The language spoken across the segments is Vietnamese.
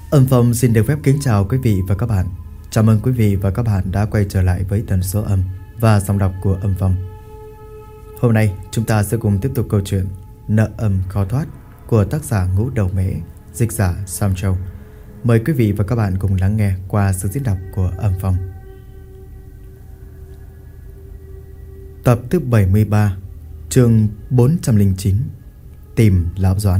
Âm Phong xin được phép kính chào quý vị và các bạn. Chào mừng quý vị và các bạn đã quay trở lại với tần số âm và giọng đọc của Âm Phong. Hôm nay chúng ta sẽ cùng tiếp tục câu chuyện Nợ âm khó thoát của tác giả Ngũ Đầu Mễ, dịch giả Sam Châu. Mời quý vị và các bạn cùng lắng nghe qua sự diễn đọc của Âm Phong. Tập thứ 73, chương 409, Tìm Lão Doãn.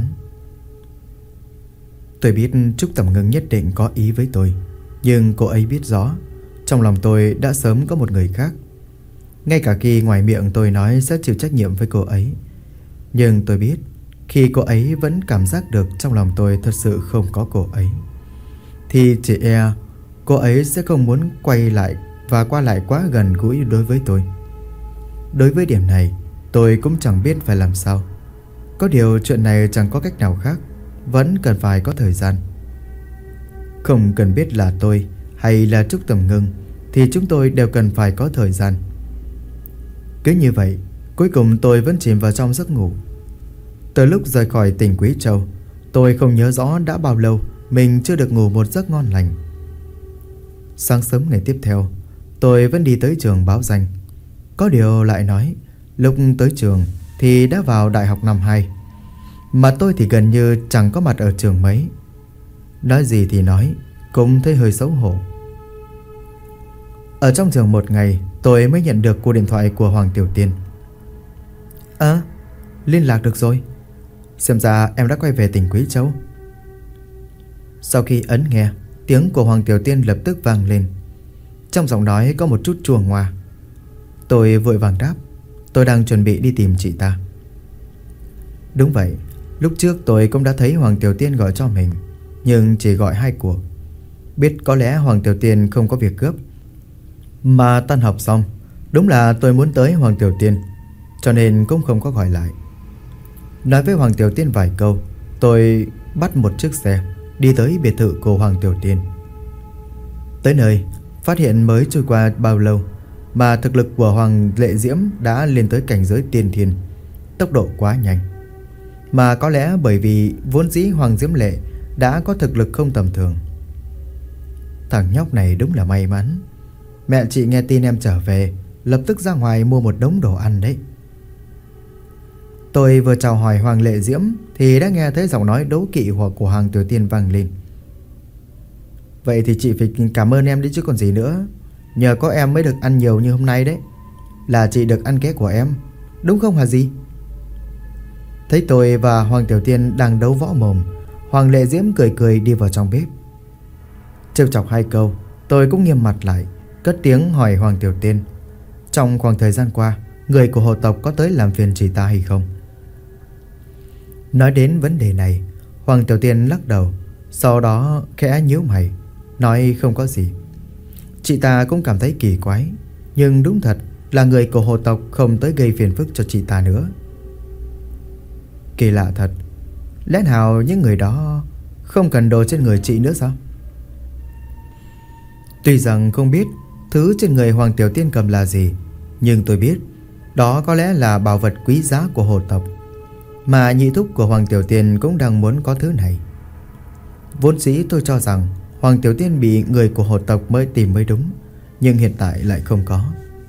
Tôi biết Trúc Tầm Ngưng nhất định có ý với tôi, nhưng cô ấy biết rõ trong lòng tôi đã sớm có một người khác. Ngay cả khi ngoài miệng tôi nói sẽ chịu trách nhiệm với cô ấy, nhưng tôi biết khi cô ấy vẫn cảm giác được trong lòng tôi thật sự không có cô ấy, thì chỉ e cô ấy sẽ không muốn quay lại và qua lại quá gần gũi đối với tôi. Đối với điểm này tôi cũng chẳng biết phải làm sao. Có điều chuyện này chẳng có cách nào khác, vẫn cần phải có thời gian. Không cần biết là tôi hay là Trúc Tầm Ngưng thì chúng tôi đều cần phải có thời gian. Cứ như vậy, cuối cùng tôi vẫn chìm vào trong giấc ngủ. Từ lúc rời khỏi tỉnh Quý Châu, tôi không nhớ rõ đã bao lâu mình chưa được ngủ một giấc ngon lành. Sáng sớm ngày tiếp theo, tôi vẫn đi tới trường báo danh. Có điều lại nói, lúc tới trường thì đã vào đại học năm 2, mà tôi thì gần như chẳng có mặt ở trường mấy. Nói gì thì nói, cũng thấy hơi xấu hổ. Ở trong trường một ngày, tôi mới nhận được cuộc điện thoại của Hoàng Tiểu Tiên. Liên lạc được rồi. Xem ra em đã quay về tỉnh Quý Châu. Sau khi ấn nghe, tiếng của Hoàng Tiểu Tiên lập tức vang lên. Trong giọng nói có một chút chua ngoa. Tôi vội vàng đáp, tôi đang chuẩn bị đi tìm chị ta. Đúng vậy, lúc trước tôi cũng đã thấy Hoàng Tiểu Tiên gọi cho mình, nhưng chỉ gọi 2 cuộc. Biết có lẽ Hoàng Tiểu Tiên không có việc gấp, mà tan học xong đúng là tôi muốn tới Hoàng Tiểu Tiên, cho nên cũng không có gọi lại. Nói với Hoàng Tiểu Tiên vài câu, tôi bắt một chiếc xe đi tới biệt thự của Hoàng Tiểu Tiên. Tới nơi, phát hiện mới trôi qua bao lâu mà thực lực của Hoàng Lệ Diễm đã lên tới cảnh giới tiên thiên, tốc độ quá nhanh. Mà có lẽ bởi vì vốn dĩ Hoàng Diễm Lệ đã có thực lực không tầm thường. Thằng nhóc này đúng là may mắn. Mẹ chị nghe tin em trở về, lập tức ra ngoài mua một đống đồ ăn đấy. Tôi vừa chào hỏi Hoàng Lệ Diễm thì đã nghe thấy giọng nói đố kỵ của Hoàng Tiểu Tiên vang lên. Vậy thì chị phải cảm ơn em đấy chứ còn gì nữa. Nhờ có em mới được ăn nhiều như hôm nay đấy. Là chị được ăn ké của em, đúng không hả gì? Thấy tôi và Hoàng Tiểu Tiên đang đấu võ mồm, Hoàng Lệ Diễm cười cười đi vào trong bếp. Trêu chọc 2 câu, tôi cũng nghiêm mặt lại, cất tiếng hỏi Hoàng Tiểu Tiên, trong khoảng thời gian qua, người của hồ tộc có tới làm phiền chị ta hay không? Nói đến vấn đề này, Hoàng Tiểu Tiên lắc đầu, sau đó khẽ nhíu mày, nói không có gì. Chị ta cũng cảm thấy kỳ quái, nhưng đúng thật là người của hồ tộc không tới gây phiền phức cho chị ta nữa. Kỳ lạ thật, lẽ nào những người đó không cần đồ trên người chị nữa sao? Tuy rằng không biết thứ trên người Hoàng Tiểu Tiên cầm là gì, nhưng tôi biết đó có lẽ là bảo vật quý giá của hồ tộc, mà nhị thúc của Hoàng Tiểu Tiên cũng đang muốn có thứ này. Vốn dĩ tôi cho rằng Hoàng Tiểu Tiên bị người của hồ tộc mới tìm mới đúng, nhưng hiện tại lại không có.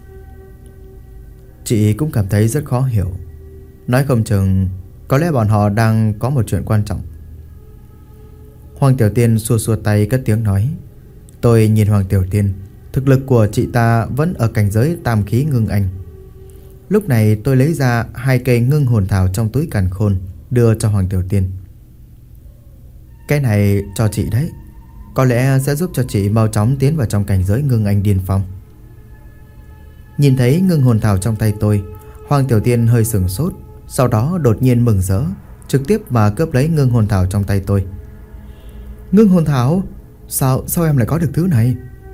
Chị cũng cảm thấy rất khó hiểu. Nói không chừng có lẽ bọn họ đang có một chuyện quan trọng. Hoàng Tiểu Tiên xua xua tay cất tiếng nói. Tôi nhìn Hoàng Tiểu Tiên, thực lực của chị ta vẫn ở cảnh giới tam khí ngưng anh. Lúc này tôi lấy ra 2 cây ngưng hồn thảo trong túi càn khôn, đưa cho Hoàng Tiểu Tiên. Cái này cho chị đấy, có lẽ sẽ giúp cho chị mau chóng tiến vào trong cảnh giới ngưng anh điên phong. Nhìn thấy ngưng hồn thảo trong tay tôi, Hoàng Tiểu Tiên hơi sừng sốt, sau đó đột nhiên mừng rỡ, trực tiếp mà cướp lấy ngưng hồn thảo trong tay tôi. Ngưng hồn thảo? Sao em lại có được thứ này?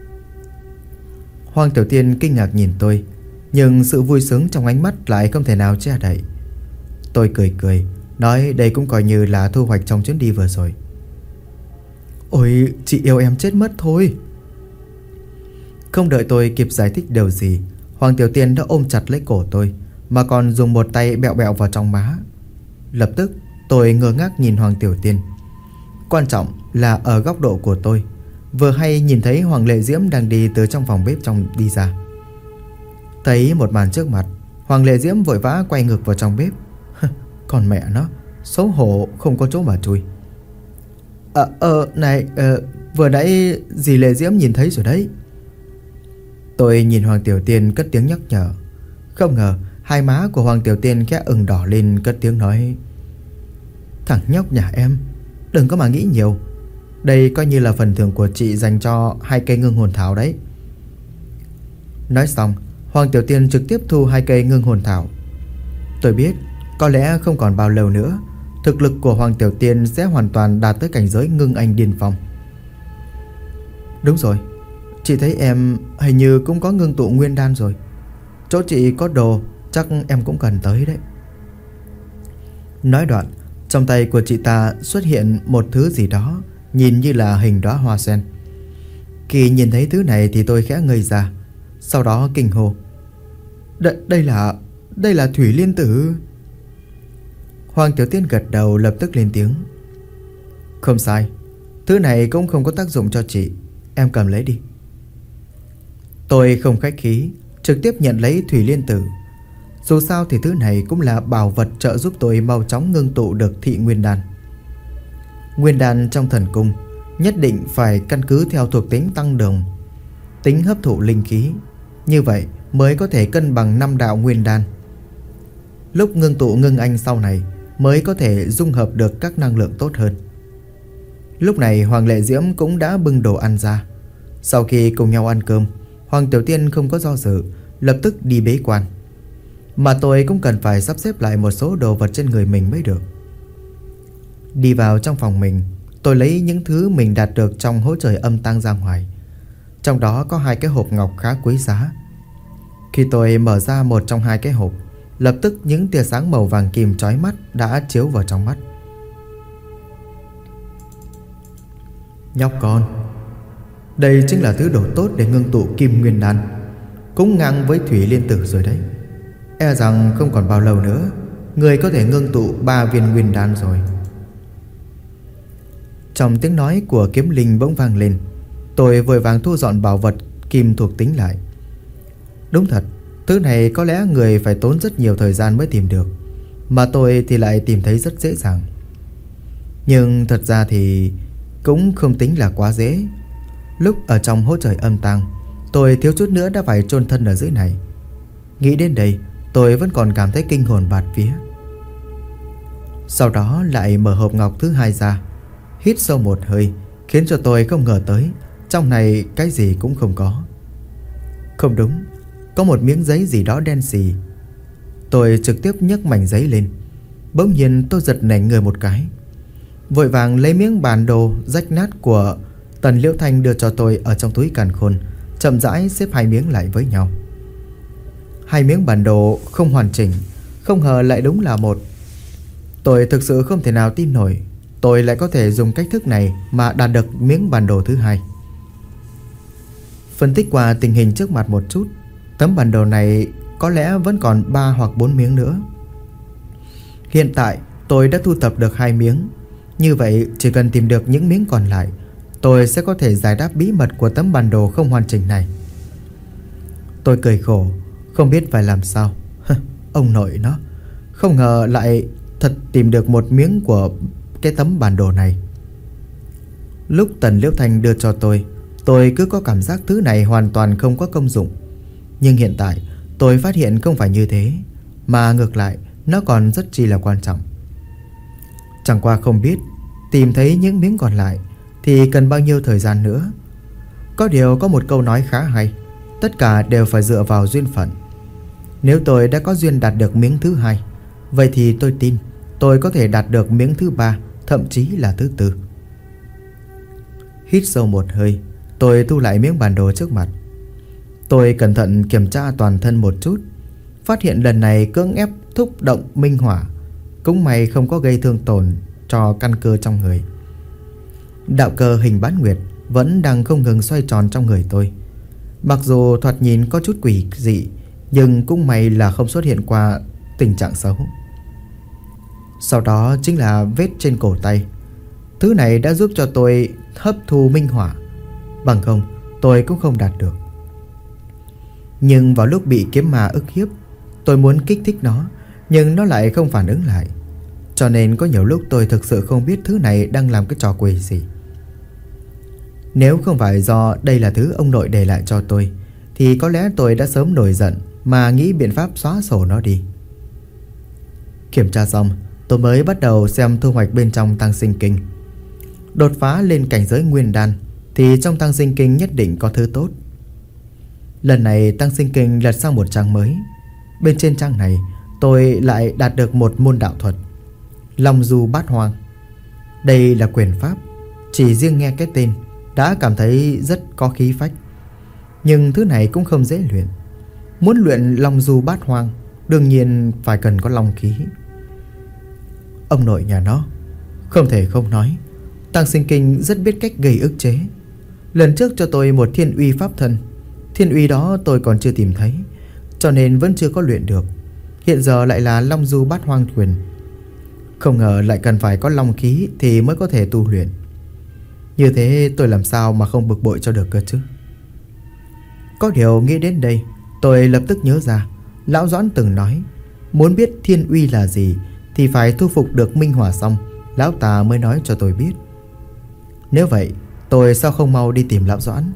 Hoàng Tiểu Tiên kinh ngạc nhìn tôi, nhưng sự vui sướng trong ánh mắt lại không thể nào che đậy. Tôi cười cười, nói đây cũng coi như là thu hoạch trong chuyến đi vừa rồi. Ôi, chị yêu em chết mất thôi. Không đợi tôi kịp giải thích điều gì, Hoàng Tiểu Tiên đã ôm chặt lấy cổ tôi, mà còn dùng một tay bẹo bẹo vào trong má. Lập tức tôi ngơ ngác nhìn Hoàng Tiểu Tiên. Quan trọng là ở góc độ của tôi, vừa hay nhìn thấy Hoàng Lệ Diễm đang đi từ trong phòng bếp trong đi ra. Thấy một màn trước mặt, Hoàng Lệ Diễm vội vã quay ngược vào trong bếp. Còn mẹ nó, xấu hổ không có chỗ mà chui. Này, vừa nãy dì Lệ Diễm nhìn thấy rồi đấy. Tôi nhìn Hoàng Tiểu Tiên cất tiếng nhắc nhở. Không ngờ hai má của Hoàng Tiểu Tiên khẽ ửng đỏ lên, cất tiếng nói: Thằng nhóc nhà em, đừng có mà nghĩ nhiều. Đây coi như là phần thưởng của chị dành cho 2 cây ngưng hồn thảo đấy. Nói xong, Hoàng Tiểu Tiên trực tiếp thu 2 cây ngưng hồn thảo. Tôi biết có lẽ không còn bao lâu nữa, thực lực của Hoàng Tiểu Tiên sẽ hoàn toàn đạt tới cảnh giới ngưng anh điên phong. Đúng rồi, chị thấy em hình như cũng có ngưng tụ nguyên đan rồi. Chỗ chị có đồ, chắc em cũng cần tới đấy. Nói đoạn, trong tay của chị ta xuất hiện một thứ gì đó, nhìn như là hình đóa hoa sen. Khi nhìn thấy thứ này thì tôi khẽ ngây ra, sau đó kinh hô: Đây là Thủy Liên Tử. Hoàng Tiểu Tiên gật đầu, lập tức lên tiếng: Không sai, thứ này cũng không có tác dụng cho chị, em cầm lấy đi. Tôi không khách khí, trực tiếp nhận lấy Thủy Liên Tử. Dù sao thì thứ này cũng là bảo vật trợ giúp tôi mau chóng ngưng tụ được thị nguyên đan. Nguyên đan trong thần cung nhất định phải căn cứ theo thuộc tính tăng đồng, tính hấp thụ linh khí, như vậy mới có thể cân bằng 5 đạo nguyên đan. Lúc ngưng tụ ngưng anh sau này mới có thể dung hợp được các năng lượng tốt hơn. Lúc này Hoàng Lệ Diễm cũng đã bưng đồ ăn ra. Sau khi cùng nhau ăn cơm, Hoàng Tiểu Tiên không có do dự, lập tức đi bế quan. Mà tôi cũng cần phải sắp xếp lại một số đồ vật trên người mình mới được. Đi vào trong phòng mình, tôi lấy những thứ mình đạt được trong hố trời âm tang ra ngoài. Trong đó có 2 cái hộp ngọc khá quý giá. Khi tôi mở ra một trong 2 cái hộp, lập tức những tia sáng màu vàng kim chói mắt đã chiếu vào trong mắt. Nhóc con, đây chính là thứ đồ tốt để ngưng tụ kim nguyên đan, cũng ngang với Thủy Liên Tử rồi đấy. E rằng không còn bao lâu nữa, người có thể ngưng tụ 3 viên nguyên đan rồi. Trong tiếng nói của kiếm linh bỗng vang lên, tôi vội vàng thu dọn bảo vật kim thuộc tính lại. Đúng thật, thứ này có lẽ người phải tốn rất nhiều thời gian mới tìm được, mà tôi thì lại tìm thấy rất dễ dàng. Nhưng thật ra thì cũng không tính là quá dễ. Lúc ở trong hố trời âm tang, tôi thiếu chút nữa đã phải chôn thân ở dưới này. Nghĩ đến đây, tôi vẫn còn cảm thấy kinh hồn bạt vía. Sau đó lại mở hộp ngọc thứ 2 ra, hít sâu một hơi, khiến cho tôi không ngờ tới trong này cái gì cũng không có. Không đúng, có một miếng giấy gì đó đen xì. Tôi trực tiếp nhấc mảnh giấy lên. Bỗng nhiên tôi giật nảy người một cái, vội vàng lấy miếng bản đồ rách nát của Tần Liễu Thanh đưa cho tôi ở trong túi càn khôn, chậm rãi xếp 2 miếng lại với nhau. 2 miếng bản đồ không hoàn chỉnh, không ngờ lại đúng là một. Tôi thực sự không thể nào tin nổi tôi lại có thể dùng cách thức này mà đạt được miếng bản đồ thứ 2. Phân tích qua tình hình trước mặt một chút, tấm bản đồ này có lẽ vẫn còn 3 hoặc 4 miếng nữa. Hiện tại tôi đã thu thập được 2 miếng. Như vậy chỉ cần tìm được những miếng còn lại, tôi sẽ có thể giải đáp bí mật của tấm bản đồ không hoàn chỉnh này. Tôi cười khổ, không biết phải làm sao. Ông nội nó, không ngờ lại thật tìm được một miếng của cái tấm bản đồ này. Lúc Tần Liễu Thanh đưa cho tôi cứ có cảm giác thứ này hoàn toàn không có công dụng. Nhưng hiện tại tôi phát hiện không phải như thế, mà ngược lại nó còn rất chi là quan trọng. Chẳng qua không biết tìm thấy những miếng còn lại thì cần bao nhiêu thời gian nữa. Có điều có một câu nói khá hay: tất cả đều phải dựa vào duyên phận. Nếu tôi đã có duyên đạt được miếng thứ 2, vậy thì tôi tin tôi có thể đạt được miếng thứ 3, thậm chí là thứ 4. Hít sâu một hơi, tôi thu lại miếng bản đồ trước mặt. Tôi cẩn thận kiểm tra toàn thân một chút, phát hiện lần này cưỡng ép thúc động minh hỏa, cũng may không có gây thương tổn cho căn cơ trong người. Đạo cơ hình bán nguyệt vẫn đang không ngừng xoay tròn trong người tôi. Mặc dù thoạt nhìn có chút quỷ dị, nhưng cũng may là không xuất hiện qua tình trạng xấu. Sau đó chính là vết trên cổ tay. Thứ này đã giúp cho tôi hấp thu minh hỏa, bằng không tôi cũng không đạt được. Nhưng vào lúc bị kiếm ma ức hiếp, tôi muốn kích thích nó, nhưng nó lại không phản ứng lại. Cho nên có nhiều lúc tôi thực sự không biết thứ này đang làm cái trò quỷ gì. Nếu không phải do đây là thứ ông nội để lại cho tôi, thì có lẽ tôi đã sớm nổi giận mà nghĩ biện pháp xóa sổ nó đi. Kiểm tra xong, tôi mới bắt đầu xem thu hoạch bên trong tăng sinh kinh. Đột phá lên cảnh giới nguyên đan thì trong tăng sinh kinh nhất định có thứ tốt. Lần này tăng sinh kinh lật sang một trang mới. Bên trên trang này tôi lại đạt được một môn đạo thuật, Long Du Bát Hoang. Đây là quyền pháp, chỉ riêng nghe cái tên đã cảm thấy rất có khí phách. Nhưng thứ này cũng không dễ luyện. Muốn luyện Long Du Bát Hoang đương nhiên phải cần có long khí. Ông nội nhà nó, không thể không nói, tăng sinh kinh rất biết cách gây ức chế. Lần trước cho tôi một thiên uy pháp thân. Thiên uy đó tôi còn chưa tìm thấy, cho nên vẫn chưa có luyện được. Hiện giờ lại là Long Du Bát Hoang quyền. Không ngờ lại cần phải có long khí thì mới có thể tu luyện. Như thế tôi làm sao mà không bực bội cho được cơ chứ. Có điều nghĩ đến đây, tôi lập tức nhớ ra Lão Doãn từng nói, muốn biết thiên uy là gì thì phải thu phục được minh hỏa xong, lão ta mới nói cho tôi biết. Nếu vậy, tôi sao không mau đi tìm Lão Doãn.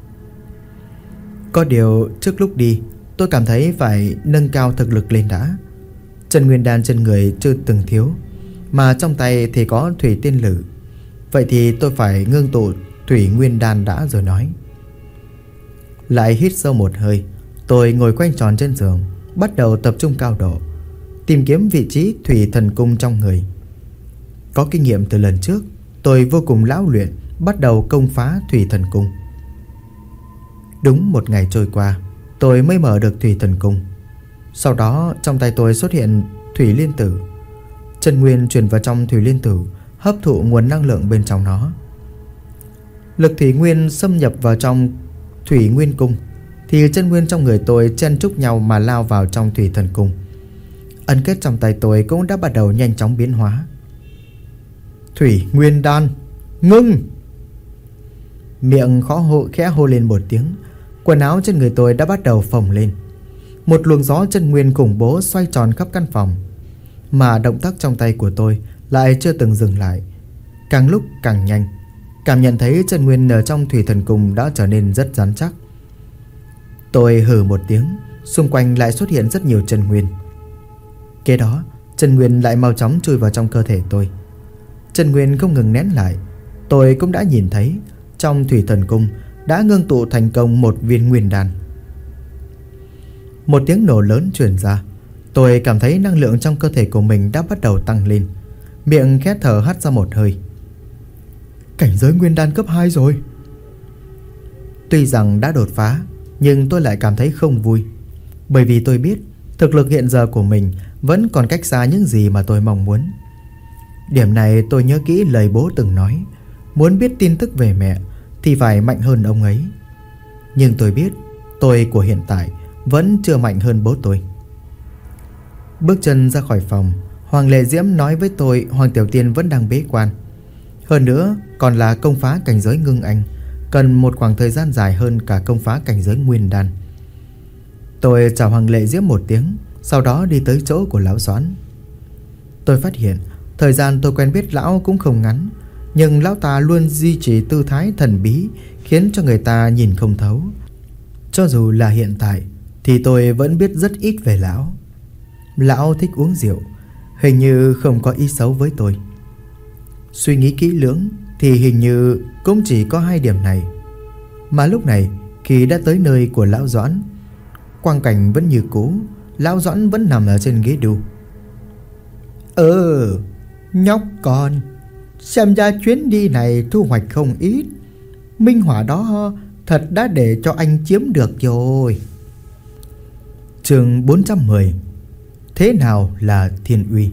Có điều trước lúc đi, tôi cảm thấy phải nâng cao thực lực lên đã. Chân nguyên đan trên người chưa từng thiếu, mà trong tay thì có thủy tiên lử. Vậy thì tôi phải ngưng tụ thủy nguyên đan đã rồi nói. Lại hít sâu một hơi, tôi ngồi quanh tròn trên giường, bắt đầu tập trung cao độ, tìm kiếm vị trí thủy thần cung trong người. Có kinh nghiệm từ lần trước, tôi vô cùng lão luyện, bắt đầu công phá thủy thần cung. Đúng một ngày trôi qua, tôi mới mở được thủy thần cung. Sau đó trong tay tôi xuất hiện thủy liên tử. Chân nguyên truyền vào trong thủy liên tử, hấp thụ nguồn năng lượng bên trong nó. Lực thủy nguyên xâm nhập vào trong thủy nguyên cung, thì chân nguyên trong người tôi chen chúc nhau mà lao vào trong thủy thần cung. Ấn kết trong tay tôi cũng đã bắt đầu nhanh chóng biến hóa. Thủy nguyên đan, ngưng! Miệng khẽ hô lên một tiếng. Quần áo trên người tôi đã bắt đầu phồng lên. Một luồng gió chân nguyên khủng bố xoay tròn khắp căn phòng. Mà động tác trong tay của tôi lại chưa từng dừng lại, càng lúc càng nhanh. Cảm nhận thấy chân nguyên ở trong thủy thần cung đã trở nên rất rắn chắc. Tôi hừ một tiếng, xung quanh lại xuất hiện rất nhiều chân nguyên. Kế đó, chân nguyên lại mau chóng chui vào trong cơ thể tôi. Chân nguyên không ngừng nén lại. Tôi cũng đã nhìn thấy trong thủy thần cung đã ngưng tụ thành công một viên nguyên đan. Một tiếng nổ lớn truyền ra. Tôi cảm thấy năng lượng trong cơ thể của mình đã bắt đầu tăng lên. Miệng khẽ thở hắt ra một hơi. Cảnh giới nguyên đan cấp 2 rồi. Tuy rằng đã đột phá, nhưng tôi lại cảm thấy không vui. Bởi vì tôi biết thực lực hiện giờ của mình vẫn còn cách xa những gì mà tôi mong muốn. Điểm này tôi nhớ kỹ lời bố từng nói, muốn biết tin tức về mẹ thì phải mạnh hơn ông ấy. Nhưng tôi biết tôi của hiện tại vẫn chưa mạnh hơn bố tôi. Bước chân ra khỏi phòng, Hoàng Lệ Diễm nói với tôi Hoàng Tiểu Tiên vẫn đang bế quan. Hơn nữa còn là công phá cảnh giới ngưng anh, cần một khoảng thời gian dài hơn cả công phá cảnh giới nguyên đan. Tôi chào Hoàng Lệ Diễm một tiếng, sau đó đi tới chỗ của Lão Doãn. Tôi phát hiện thời gian tôi quen biết lão cũng không ngắn, nhưng lão ta luôn duy trì tư thái thần bí, khiến cho người ta nhìn không thấu. Cho dù là hiện tại thì tôi vẫn biết rất ít về lão. Lão thích uống rượu, hình như không có ý xấu với tôi. Suy nghĩ kỹ lưỡng thì hình như cũng chỉ có hai điểm này. Mà lúc này khi đã tới nơi của Lão Doãn, quang cảnh vẫn như cũ. Lão Doãn vẫn nằm ở trên ghế đu. Nhóc con, xem ra chuyến đi này thu hoạch không ít. Minh hỏa đó thật đã để cho anh chiếm được rồi. Chương 410. Thế nào là thiên uy?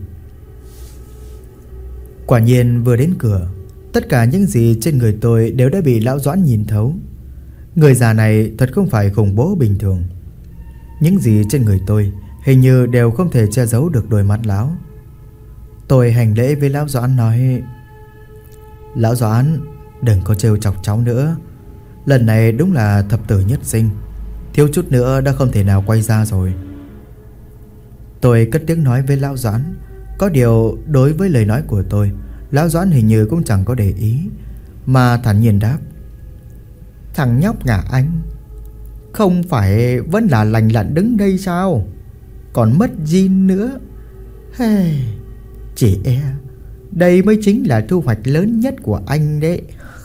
Quả nhiên vừa đến cửa, tất cả những gì trên người tôi đều đã bị Lão Doãn nhìn thấu. Người già này thật không phải khủng bố bình thường. Những gì trên người tôi hình như đều không thể che giấu được đôi mắt lão. Tôi hành lễ với Lão Doãn nói: Lão Doãn, đừng có trêu chọc cháu nữa. Lần này đúng là thập tử nhất sinh, thiếu chút nữa đã không thể nào quay ra rồi. Tôi cất tiếng nói với Lão Doãn. Có điều đối với lời nói của tôi, Lão Doãn hình như cũng chẳng có để ý, mà thản nhiên đáp: Thằng nhóc nhà anh không phải vẫn là lành lặn đứng đây sao? Còn mất zin nữa. Hey, chỉ e đây mới chính là thu hoạch lớn nhất của anh đấy.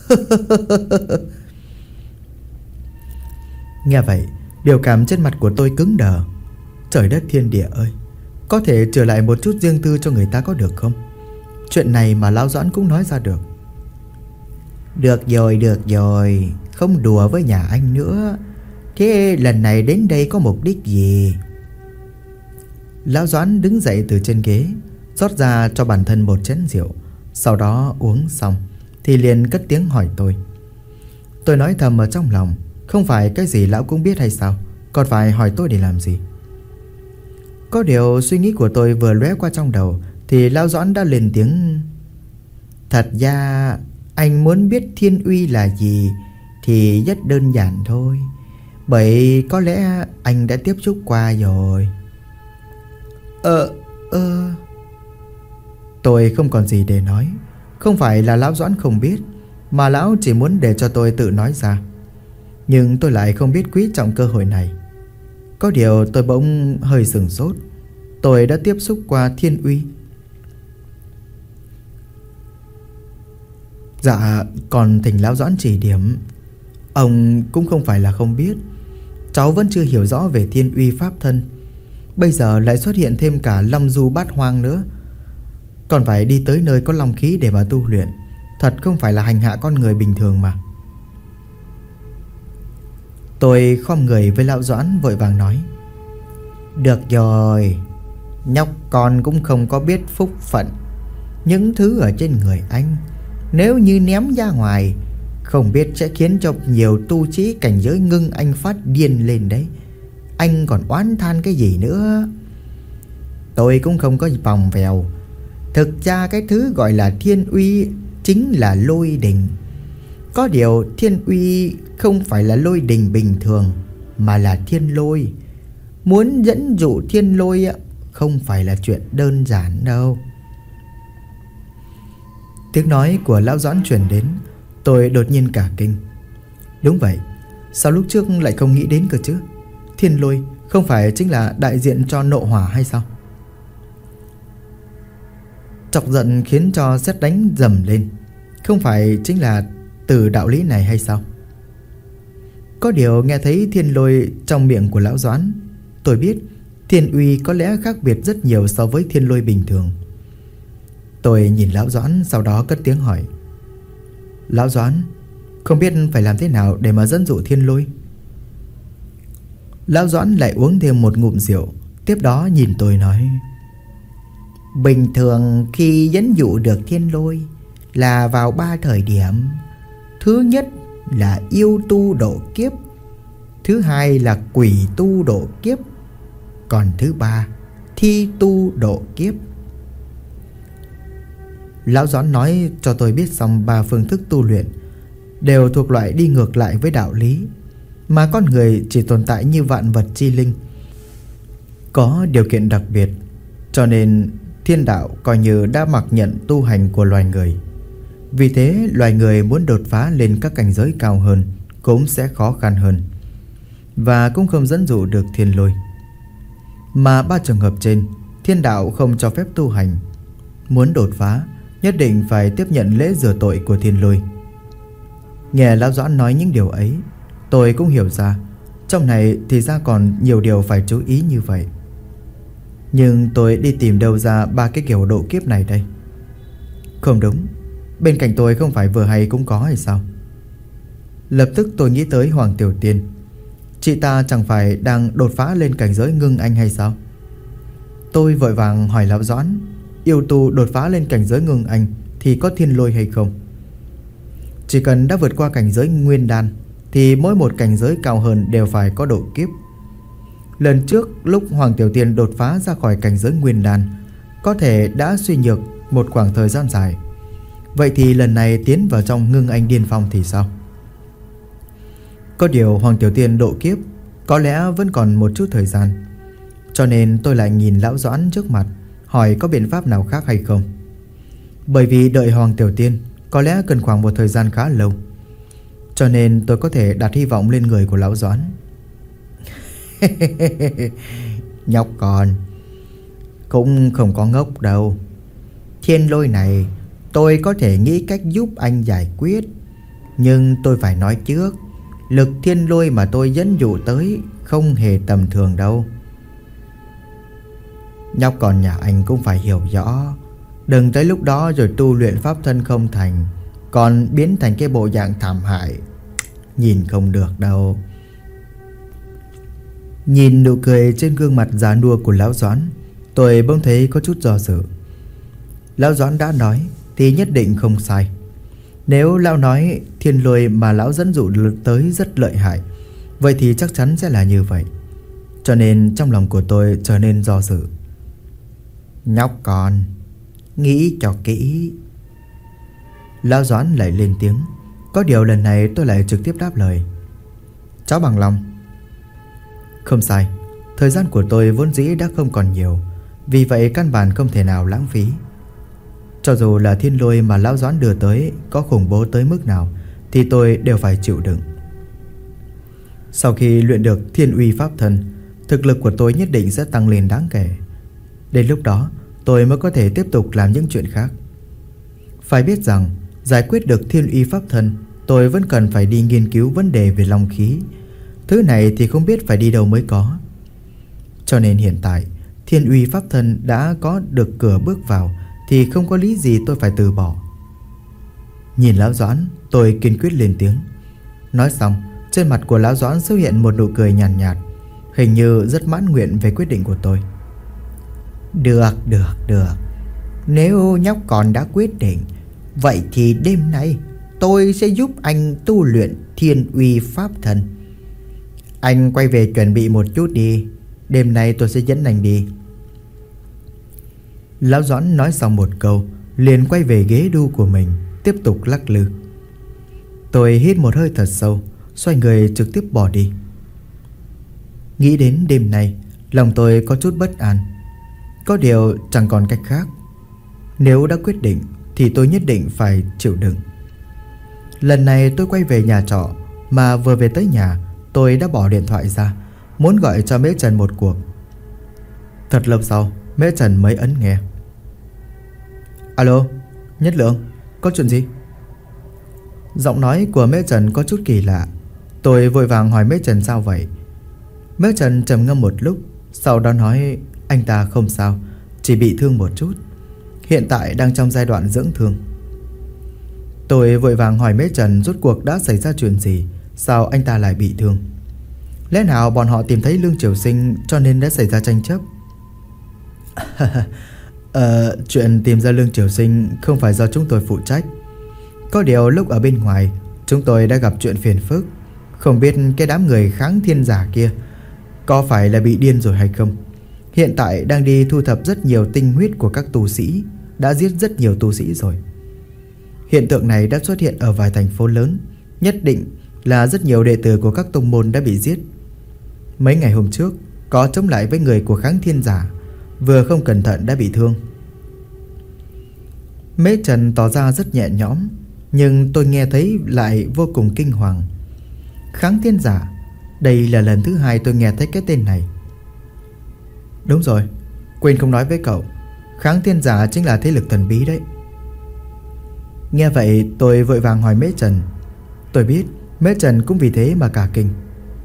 Nghe vậy, biểu cảm trên mặt của tôi cứng đờ. Trời đất thiên địa ơi, có thể trở lại một chút riêng tư cho người ta có được không? Chuyện này mà Lão Doãn cũng nói ra được. Được rồi, không đùa với nhà anh nữa. Thế lần này đến đây có mục đích gì? Lão Doãn đứng dậy từ trên ghế, rót ra cho bản thân một chén rượu. Sau đó uống xong thì liền cất tiếng hỏi tôi. Tôi nói thầm ở trong lòng, không phải cái gì lão cũng biết hay sao, còn phải hỏi tôi để làm gì? Có điều suy nghĩ của tôi vừa lóe qua trong đầu thì Lão Doãn đã lên tiếng: Thật ra anh muốn biết thiên uy là gì thì rất đơn giản thôi, bởi có lẽ anh đã tiếp xúc qua rồi. Tôi không còn gì để nói. Không phải là Lão Doãn không biết, mà lão chỉ muốn để cho tôi tự nói ra. Nhưng tôi lại không biết quý trọng cơ hội này. Có điều tôi bỗng hơi sửng sốt. Tôi đã tiếp xúc qua thiên uy. Dạ, còn thỉnh Lão Doãn chỉ điểm. Ông cũng không phải là không biết, cháu vẫn chưa hiểu rõ về thiên uy pháp thân. Bây giờ lại xuất hiện thêm cả long du bát hoang nữa, còn phải đi tới nơi có long khí để mà tu luyện. Thật không phải là hành hạ con người bình thường mà. Tôi khom người với Lão Doãn vội vàng nói: Được rồi, nhóc con cũng không có biết phúc phận. Những thứ ở trên người anh nếu như ném ra ngoài, không biết sẽ khiến cho nhiều tu sĩ cảnh giới ngưng anh phát điên lên đấy. Anh còn oán than cái gì nữa? Tôi cũng không có vòng vèo. Thực ra cái thứ gọi là thiên uy chính là lôi đình. Có điều thiên uy không phải là lôi đình bình thường, mà là thiên lôi. Muốn dẫn dụ thiên lôi không phải là chuyện đơn giản đâu. Tiếng nói của Lão Doãn truyền đến, tôi đột nhiên cả kinh. Đúng vậy, sao lúc trước lại không nghĩ đến cơ chứ? Thiên lôi không phải chính là đại diện cho nộ hỏa hay sao? Chọc giận khiến cho sét đánh rầm lên, không phải chính là từ đạo lý này hay sao? Có điều nghe thấy thiên lôi trong miệng của Lão Doãn, tôi biết thiên uy có lẽ khác biệt rất nhiều so với thiên lôi bình thường. Tôi nhìn Lão Doãn, sau đó cất tiếng hỏi: Lão Doãn, không biết phải làm thế nào để mà dẫn dụ thiên lôi? Lão Doãn lại uống thêm một ngụm rượu, tiếp đó nhìn tôi nói: Bình thường khi dẫn dụ được thiên lôi là vào 3 thời điểm. Thứ nhất là yêu tu độ kiếp, thứ hai là quỷ tu độ kiếp, còn thứ ba thi tu độ kiếp. Lão Doãn nói cho tôi biết xong 3 phương thức tu luyện đều thuộc loại đi ngược lại với đạo lý, mà con người chỉ tồn tại như vạn vật chi linh, có điều kiện đặc biệt, cho nên thiên đạo coi như đã mặc nhận tu hành của loài người. Vì thế loài người muốn đột phá lên các cảnh giới cao hơn cũng sẽ khó khăn hơn, và cũng không dẫn dụ được thiên lôi. Mà 3 trường hợp trên, thiên đạo không cho phép tu hành. Muốn đột phá nhất định phải tiếp nhận lễ rửa tội của thiên lôi. Nghe Lão Doãn nói những điều ấy, tôi cũng hiểu ra trong này thì ra còn nhiều điều phải chú ý như vậy. Nhưng tôi đi tìm đâu ra 3 cái kiểu độ kiếp này đây? Không đúng, bên cạnh tôi không phải vừa hay cũng có hay sao? Lập tức tôi nghĩ tới Hoàng Tiểu Tiên. Chị ta chẳng phải đang đột phá lên cảnh giới ngưng anh hay sao? Tôi vội vàng hỏi Lão Doãn, yêu tu đột phá lên cảnh giới ngưng anh thì có thiên lôi hay không? Chỉ cần đã vượt qua cảnh giới nguyên đan thì mỗi một cảnh giới cao hơn đều phải có độ kiếp. Lần trước lúc Hoàng Tiểu Tiên đột phá ra khỏi cảnh giới nguyên đan, có thể đã suy nhược một khoảng thời gian dài. Vậy thì lần này tiến vào trong Ngưng Anh Điên Phong thì sao? Có điều Hoàng Tiểu Tiên độ kiếp có lẽ vẫn còn một chút thời gian, cho nên tôi lại nhìn lão Doãn trước mặt, hỏi có biện pháp nào khác hay không. Bởi vì đợi Hoàng Tiểu Tiên có lẽ cần khoảng một thời gian khá lâu, cho nên tôi có thể đặt hy vọng lên người của lão Doãn. Nhóc con cũng không có ngốc đâu. Thiên lôi này tôi có thể nghĩ cách giúp anh giải quyết, nhưng tôi phải nói trước, lực thiên lôi mà tôi dẫn dụ tới không hề tầm thường đâu. Nhóc con nhà anh cũng phải hiểu rõ, đừng tới lúc đó rồi tu luyện pháp thân không thành, còn biến thành cái bộ dạng thảm hại, nhìn không được đâu. Nhìn nụ cười trên gương mặt già nua của lão Doãn, tôi bỗng thấy có chút do dự. Lão Doãn đã nói thì nhất định không sai. Nếu lão nói thiên lôi mà lão dẫn dụ tới rất lợi hại, vậy thì chắc chắn sẽ là như vậy. Cho nên trong lòng của tôi trở nên do dự. Nhóc con, nghĩ cho kỹ. Lão Doãn lại lên tiếng. Có điều lần này tôi lại trực tiếp đáp lời. Cháu bằng lòng. Không sai, thời gian của tôi vốn dĩ đã không còn nhiều, vì vậy căn bản không thể nào lãng phí. Cho dù là thiên lôi mà lão Doãn đưa tới có khủng bố tới mức nào thì tôi đều phải chịu đựng. Sau khi luyện được thiên uy pháp thân, thực lực của tôi nhất định sẽ tăng lên đáng kể. Đến lúc đó tôi mới có thể tiếp tục làm những chuyện khác. Phải biết rằng giải quyết được thiên uy pháp thân, tôi vẫn cần phải đi nghiên cứu vấn đề về long khí. Thứ này thì không biết phải đi đâu mới có. Cho nên hiện tại thiên uy pháp thân đã có được cửa bước vào thì không có lý gì tôi phải từ bỏ. Nhìn lão Doãn, tôi kiên quyết lên tiếng. Nói xong, trên mặt của lão Doãn xuất hiện một nụ cười nhàn nhạt, hình như rất mãn nguyện về quyết định của tôi. Được. Nếu nhóc con đã quyết định, vậy thì đêm nay tôi sẽ giúp anh tu luyện thiên uy pháp thân. Anh quay về chuẩn bị một chút đi, đêm nay tôi sẽ dẫn anh đi. Lão Doãn nói xong một câu, liền quay về ghế đu của mình, tiếp tục lắc lư. Tôi hít một hơi thật sâu, xoay người trực tiếp bỏ đi. Nghĩ đến đêm nay, lòng tôi có chút bất an. Có điều chẳng còn cách khác. Nếu đã quyết định thì tôi nhất định phải chịu đựng. Lần này tôi quay về nhà trọ, mà vừa về tới nhà tôi đã bỏ điện thoại ra, muốn gọi cho Mễ Trần một cuộc. Thật lâu sau Mễ Trần mới ấn nghe. Alo, Nhất Lượng, có chuyện gì? Giọng nói của Mễ Trần có chút kỳ lạ. Tôi vội vàng hỏi Mễ Trần sao vậy. Mễ Trần trầm ngâm một lúc, sau đó nói anh ta không sao, chỉ bị thương một chút, hiện tại đang trong giai đoạn dưỡng thương. Tôi vội vàng hỏi Mễ Trần rốt cuộc đã xảy ra chuyện gì, sao anh ta lại bị thương. Lẽ nào bọn họ tìm thấy Lương Triều Sinh cho nên đã xảy ra tranh chấp? Chuyện tìm ra Lương Triều Sinh không phải do chúng tôi phụ trách. Có điều lúc ở bên ngoài chúng tôi đã gặp chuyện phiền phức. Không biết cái đám người kháng thiên giả kia có phải là bị điên rồi hay không. Hiện tại đang đi thu thập rất nhiều tinh huyết của các tu sĩ, đã giết rất nhiều tu sĩ rồi. Hiện tượng này đã xuất hiện ở vài thành phố lớn, nhất định là rất nhiều đệ tử của các tông môn đã bị giết. Mấy ngày hôm trước có chống lại với người của kháng thiên giả, vừa không cẩn thận đã bị thương. Mễ Trần tỏ ra rất nhẹ nhõm, nhưng tôi nghe thấy lại vô cùng kinh hoàng. Kháng thiên giả, đây là lần thứ hai tôi nghe thấy cái tên này. Đúng rồi, quên không nói với cậu, kháng thiên giả chính là thế lực thần bí đấy. Nghe vậy tôi vội vàng hỏi Mễ Trần. Tôi biết Mễ Trần cũng vì thế mà cả kinh.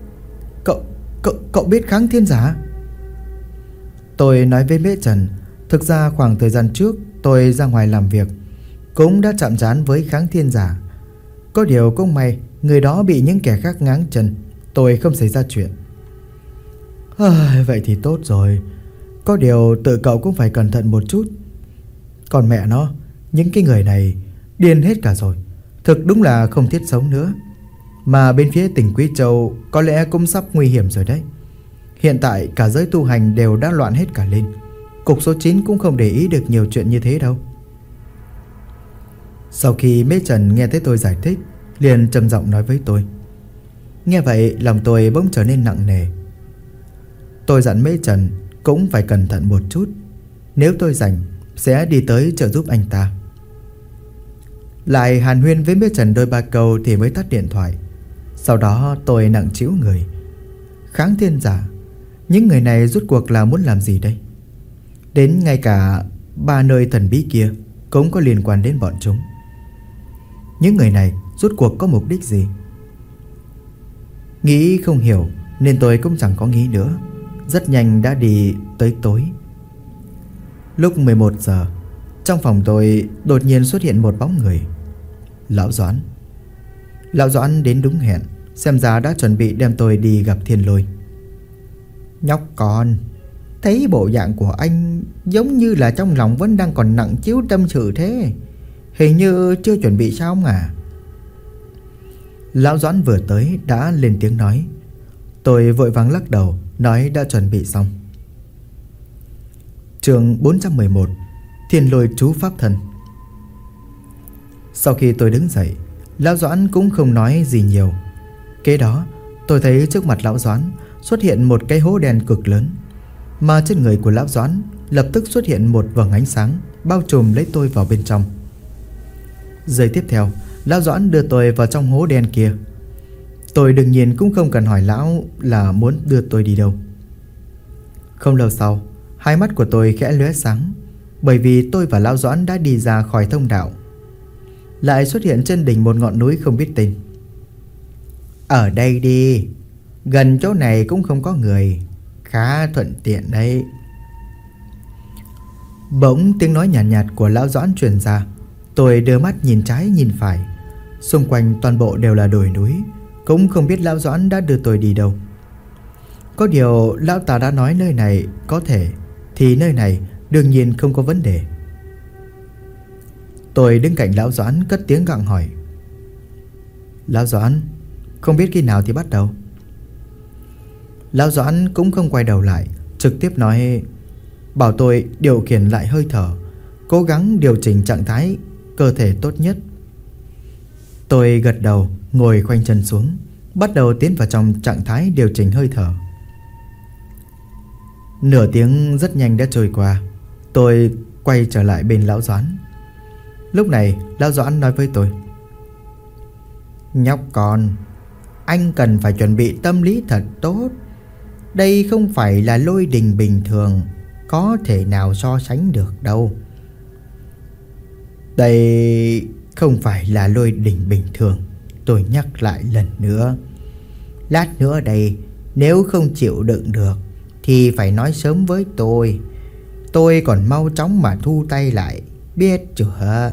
Cậu biết kháng thiên giả? Tôi nói với Mễ Trần, thực ra khoảng thời gian trước tôi ra ngoài làm việc, cũng đã chạm trán với kháng thiên giả. Có điều cũng may người đó bị những kẻ khác ngáng chân, tôi không xảy ra chuyện. Vậy thì tốt rồi. Có điều tự cậu cũng phải cẩn thận một chút. Còn mẹ nó, những cái người này điên hết cả rồi, thực đúng là không thiết sống nữa. Mà bên phía tỉnh Quý Châu có lẽ cũng sắp nguy hiểm rồi đấy. Hiện tại cả giới tu hành đều đã loạn hết cả lên. Cục số 9 cũng không để ý được nhiều chuyện như thế đâu. Sau khi Mễ Trần nghe thấy tôi giải thích, liền trầm giọng nói với tôi. Nghe vậy lòng tôi bỗng trở nên nặng nề. Tôi dặn Mễ Trần cũng phải cẩn thận một chút, nếu tôi rảnh sẽ đi tới trợ giúp anh ta. Lại hàn huyên với Mễ Trần đôi ba câu thì mới tắt điện thoại. Sau đó tôi nặng trĩu người. Kháng thiên giả, những người này rốt cuộc là muốn làm gì đây? Đến ngay cả 3 nơi thần bí kia cũng có liên quan đến bọn chúng. Những người này rốt cuộc có mục đích gì? Nghĩ không hiểu nên tôi cũng chẳng có nghĩ nữa. Rất nhanh đã đi tới tối. Lúc 11 giờ, trong phòng tôi đột nhiên xuất hiện một bóng người. Lão Doãn. Lão Doãn đến đúng hẹn, xem ra đã chuẩn bị đem tôi đi gặp Thiên Lôi. Nhóc con, thấy bộ dạng của anh giống như là trong lòng vẫn đang còn nặng chiếu tâm sự thế. Hình như chưa chuẩn bị xong à? Lão Doãn vừa tới đã lên tiếng nói. Tôi vội vàng lắc đầu, nói đã chuẩn bị xong. Chương 411, Thiên Lôi chú pháp thần. Sau khi tôi đứng dậy, Lão Doãn cũng không nói gì nhiều. Kế đó tôi thấy trước mặt Lão Doãn xuất hiện một cái hố đen cực lớn, mà trên người của Lão Doãn lập tức xuất hiện một vầng ánh sáng bao trùm lấy tôi vào bên trong. Giây tiếp theo, Lão Doãn đưa tôi vào trong hố đen kia. Tôi đương nhiên cũng không cần hỏi lão là muốn đưa tôi đi đâu. Không lâu sau, hai mắt của tôi khẽ lóe sáng, bởi vì tôi và Lão Doãn đã đi ra khỏi thông đạo, lại xuất hiện trên đỉnh một ngọn núi không biết tên. Ở đây đi, gần chỗ này cũng không có người, khá thuận tiện đấy. Bỗng tiếng nói nhàn nhạt của Lão Doãn truyền ra. Tôi đưa mắt nhìn trái nhìn phải, xung quanh toàn bộ đều là đồi núi. Cũng không biết Lão Doãn đã đưa tôi đi đâu. Có điều lão ta đã nói nơi này có thể, thì nơi này đương nhiên không có vấn đề. Tôi đứng cạnh Lão Doãn cất tiếng gặng hỏi. Lão Doãn, không biết khi nào thì bắt đầu? Lão Doãn cũng không quay đầu lại, trực tiếp nói, bảo tôi điều khiển lại hơi thở, cố gắng điều chỉnh trạng thái cơ thể tốt nhất. Tôi gật đầu, ngồi khoanh chân xuống, bắt đầu tiến vào trong trạng thái điều chỉnh hơi thở. Nửa tiếng rất nhanh đã trôi qua. Tôi quay trở lại bên Lão Doãn. Lúc này Lão Doãn nói với tôi. Nhóc con, anh cần phải chuẩn bị tâm lý thật tốt. Đây không phải là lôi đình bình thường, có thể nào so sánh được đâu. Đây không phải là lôi đình bình thường. Tôi nhắc lại lần nữa. Lát nữa đây, nếu không chịu đựng được thì phải nói sớm với tôi. Tôi còn mau chóng mà thu tay lại, biết chưa?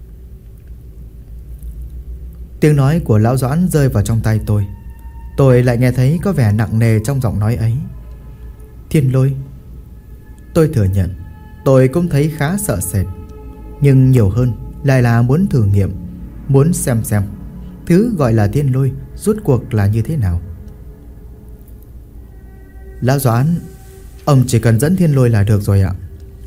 Tiếng nói của Lão Doãn rơi vào trong tay tôi. Tôi lại nghe thấy có vẻ nặng nề trong giọng nói ấy. Thiên Lôi. Tôi thừa nhận tôi cũng thấy khá sợ sệt, nhưng nhiều hơn lại là muốn thử nghiệm, muốn xem thứ gọi là Thiên Lôi rốt cuộc là như thế nào. Lão Doãn, ông chỉ cần dẫn Thiên Lôi là được rồi ạ.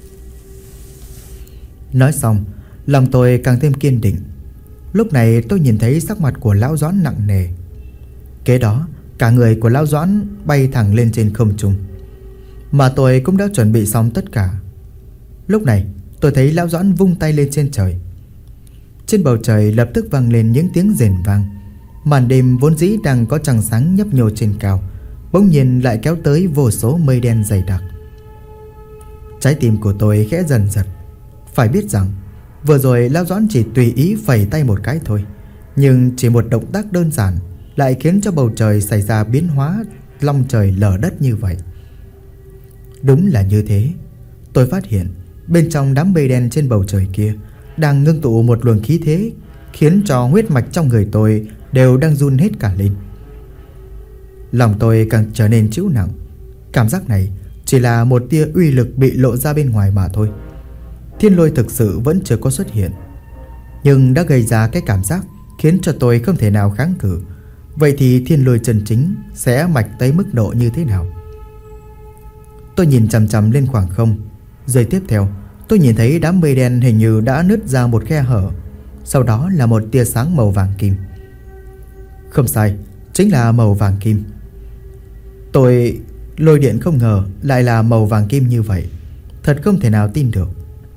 Nói xong, lòng tôi càng thêm kiên định. Lúc này tôi nhìn thấy sắc mặt của Lão Doãn nặng nề. Kế đó, cả người của Lão Doãn bay thẳng lên trên không trung, mà tôi cũng đã chuẩn bị xong tất cả. Lúc này tôi thấy Lão Doãn vung tay lên trên trời. Trên bầu trời lập tức vang lên những tiếng rền vang. Màn đêm vốn dĩ đang có trăng sáng nhấp nhô trên cao, bỗng nhiên lại kéo tới vô số mây đen dày đặc. Trái tim của tôi khẽ dần giật. Phải biết rằng vừa rồi Lão Doãn chỉ tùy ý phẩy tay một cái thôi, nhưng chỉ một động tác đơn giản lại khiến cho bầu trời xảy ra biến hóa long trời lở đất như vậy. Đúng là như thế. Tôi phát hiện bên trong đám mây đen trên bầu trời kia đang ngưng tụ một luồng khí thế, khiến cho huyết mạch trong người tôi đều đang run hết cả lên. Lòng tôi càng trở nên trĩu nặng. Cảm giác này chỉ là một tia uy lực bị lộ ra bên ngoài mà thôi. Thiên Lôi thực sự vẫn chưa có xuất hiện, nhưng đã gây ra cái cảm giác khiến cho tôi không thể nào kháng cự. Vậy thì Thiên Lôi chân chính sẽ mạch tới mức độ như thế nào? Tôi nhìn chằm chằm lên khoảng không. Giây tiếp theo, tôi nhìn thấy đám mây đen hình như đã nứt ra một khe hở, sau đó là một tia sáng màu vàng kim. Không sai, chính là màu vàng kim. Tôi lôi điện không ngờ lại là màu vàng kim như vậy, thật không thể nào tin được.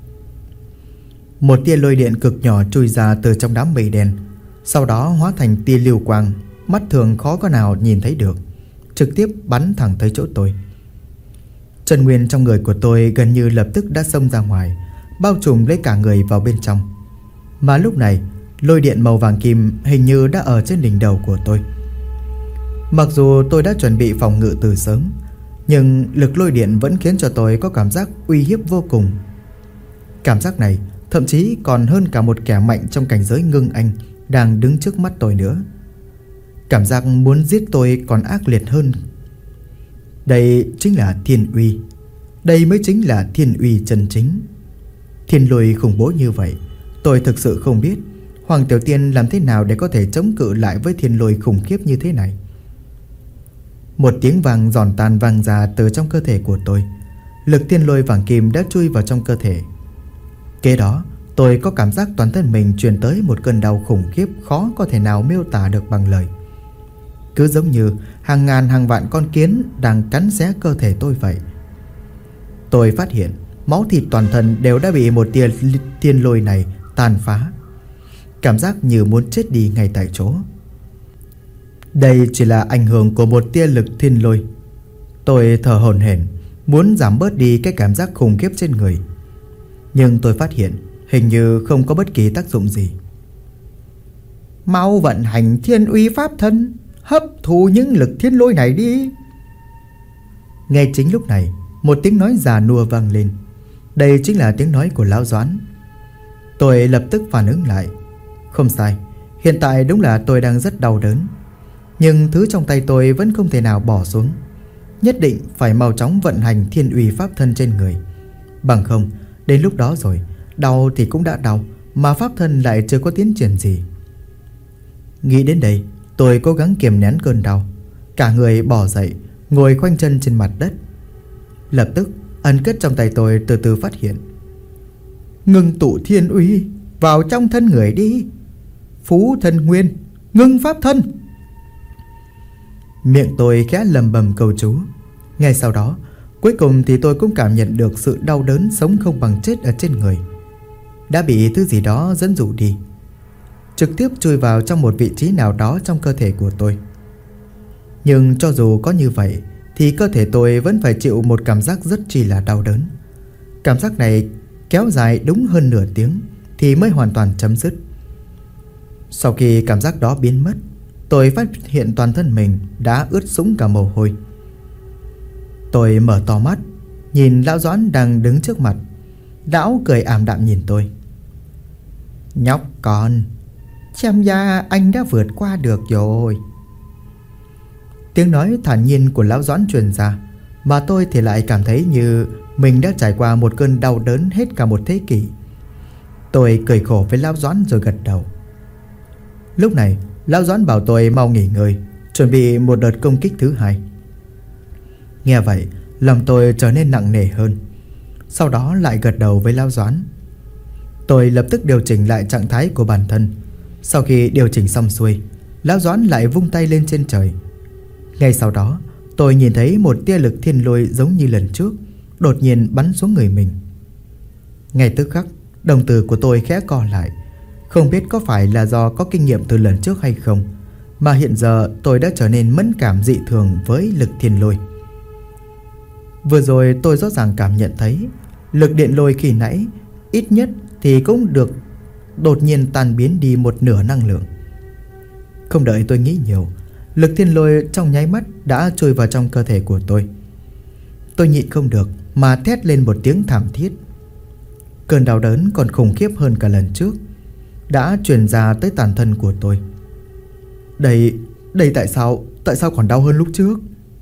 Một tia lôi điện cực nhỏ chui ra từ trong đám mây đen, sau đó hóa thành tia lưu quang, mắt thường khó có nào nhìn thấy được, trực tiếp bắn thẳng tới chỗ tôi. Chân nguyên trong người của tôi gần như lập tức đã xông ra ngoài, bao trùm lấy cả người vào bên trong. Mà lúc này, lôi điện màu vàng kim hình như đã ở trên đỉnh đầu của tôi. Mặc dù tôi đã chuẩn bị phòng ngự từ sớm, nhưng lực lôi điện vẫn khiến cho tôi có cảm giác uy hiếp vô cùng. Cảm giác này thậm chí còn hơn cả một kẻ mạnh trong cảnh giới ngưng anh đang đứng trước mắt tôi nữa. Cảm giác muốn giết tôi còn ác liệt hơn. Đây chính là thiên uy. Đây mới chính là thiên uy chân chính. Thiên lôi khủng bố như vậy, tôi thực sự không biết Hoàng Tiểu Tiên làm thế nào để có thể chống cự lại với thiên lôi khủng khiếp như thế này. Một tiếng vang giòn tan vang ra từ trong cơ thể của tôi. Lực thiên lôi vàng kim đã chui vào trong cơ thể. Kế đó, tôi có cảm giác toàn thân mình truyền tới một cơn đau khủng khiếp khó có thể nào miêu tả được bằng lời. Cứ giống như hàng ngàn hàng vạn con kiến đang cắn xé cơ thể tôi vậy. Tôi phát hiện máu thịt toàn thân đều đã bị một tia thiên lôi này tàn phá. Cảm giác như muốn chết đi ngay tại chỗ. Đây chỉ là ảnh hưởng của một tia lực thiên lôi. Tôi thở hổn hển, muốn giảm bớt đi cái cảm giác khủng khiếp trên người. Nhưng tôi phát hiện hình như không có bất kỳ tác dụng gì. Mau vận hành thiên uy pháp thân, hấp thụ những lực thiên lôi này đi. Ngay chính lúc này, một tiếng nói già nua vang lên. Đây chính là tiếng nói của Lão Doãn. Tôi lập tức phản ứng lại. Không sai, hiện tại đúng là tôi đang rất đau đớn. Nhưng thứ trong tay tôi vẫn không thể nào bỏ xuống. Nhất định phải mau chóng vận hành thiên uy pháp thân trên người. Bằng không, đến lúc đó rồi, đau thì cũng đã đau, mà pháp thân lại chưa có tiến triển gì. Nghĩ đến đây, tôi cố gắng kiềm nén cơn đau, cả người bò dậy, ngồi khoanh chân trên mặt đất. Lập tức, ấn kết trong tay tôi từ từ phát hiện. Ngưng tụ thiên uy vào trong thân người đi. Phú thân nguyên, ngưng pháp thân. Miệng tôi khẽ lầm bầm câu chú. Ngay sau đó, cuối cùng thì tôi cũng cảm nhận được sự đau đớn sống không bằng chết ở trên người. Đã bị thứ gì đó dẫn dụ đi, trực tiếp chui vào trong một vị trí nào đó trong cơ thể của tôi. Nhưng cho dù có như vậy thì cơ thể tôi vẫn phải chịu một cảm giác rất chi là đau đớn. Cảm giác này kéo dài đúng hơn nửa tiếng thì mới hoàn toàn chấm dứt. Sau khi cảm giác đó biến mất, tôi phát hiện toàn thân mình đã ướt sũng cả mồ hôi. Tôi mở to mắt, nhìn Lão Doãn đang đứng trước mặt. Lão cười ảm đạm nhìn tôi. Nhóc con, xem ra anh đã vượt qua được rồi. Tiếng nói thản nhiên của Lão Doãn truyền ra, mà tôi thì lại cảm thấy như mình đã trải qua một cơn đau đớn hết cả một thế kỷ. Tôi cười khổ với Lão Doãn rồi gật đầu. Lúc này, Lão Doãn bảo tôi mau nghỉ ngơi, chuẩn bị một đợt công kích thứ hai. Nghe vậy, lòng tôi trở nên nặng nề hơn. Sau đó lại gật đầu với Lão Doãn. Tôi lập tức điều chỉnh lại trạng thái của bản thân. Sau khi điều chỉnh xong xuôi, Lão Doãn lại vung tay lên trên trời. Ngay sau đó, tôi nhìn thấy một tia lực thiên lôi giống như lần trước đột nhiên bắn xuống người mình. Ngay tức khắc, đồng tử của tôi khẽ co lại. Không biết có phải là do có kinh nghiệm từ lần trước hay không, mà hiện giờ tôi đã trở nên mẫn cảm dị thường với lực thiên lôi. Vừa rồi tôi rõ ràng cảm nhận thấy lực điện lôi khi nãy ít nhất thì cũng được đột nhiên tan biến đi một nửa năng lượng. Không đợi tôi nghĩ nhiều, lực thiên lôi trong nháy mắt đã trôi vào trong cơ thể của tôi. Tôi nhịn không được mà thét lên một tiếng thảm thiết. Cơn đau đớn còn khủng khiếp hơn cả lần trước đã truyền ra tới toàn thân của tôi. Đây tại sao còn đau hơn lúc trước?